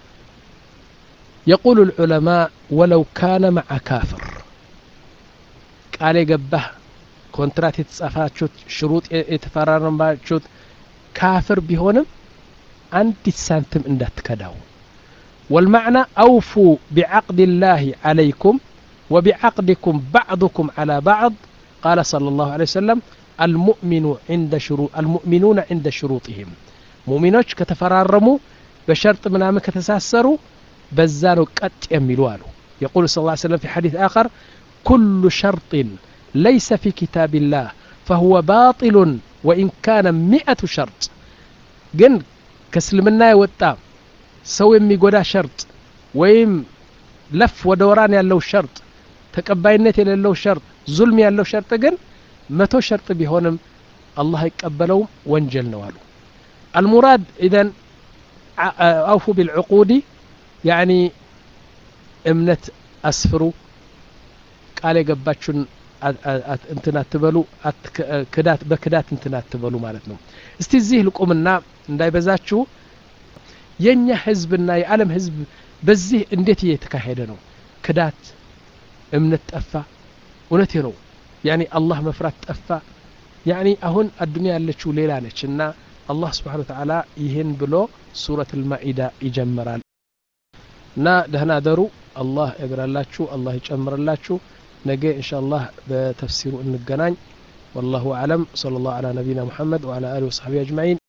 يقول العلماء ولو كان مع كافر قال يقبه كونترات يتصفاتشوت شروط يتفرارنباتشوت كافر بهونم أنت سانتم اندات كداو. والمعنى أوفوا بعقد الله عليكم وبعقدكم بعضكم على بعض. قال صلى الله عليه وسلم المؤمن عند شروط المؤمنون عند شروطهم مؤمنوች ከተፈራረሙ በሸርጥ ምናምን ከተሳሰሩ በዛ ነው ቀጥ የሚሉአሉ። يقول صلى الله عليه وسلم في حديث آخر كل شرط ليس في كتاب الله فهو باطل وإن كان مئة شرط. ግን ከእስልምና የወጣ ሰው የሚጎዳ ሸርጥ ወይም ለፍ ወደ ወራን ያለው ሸርጥ ተቀባይነት የሌለው ሸርጥ ዙልም ያለው ሸርጥ ግን መቶ ሸርጥ ቢሆንም አላህ ይቀበለው ወንጀል ነው አሉ። المراد اذا اوفوا بالعقود يعني እምነት አስፍሩ ቃል የገባችሁን እንትና አትበሉ ክዳት በክዳት እንትና አትበሉ ማለት ነው። እስቲ እዚህ ልቁምና እንዳይበዛችሁ የኛ ህዝብና የዓለም ህዝብ በዚህ እንዴት እየተካሄደ ነው? ክዳት እምነት ጠፋ እውነቴ ነው يعني الله መፍራት ጠፋ يعني አሁን አዱንያ ያለችው ሌላ ነችና አላህ Subhanahu Wa Ta'ala ይሄን ብሎ ሱረቱል ማኢዳ ይጀምራል። እና ደህና ደሩ አላህ ያግራላችሁ አላህ ይጨምርላችሁ ነገ ኢንሻአላህ በተፍሲሩ እንገናኝ والله أعلم صلى الله على نبينا محمد وعلى آله وصحبه أجمعين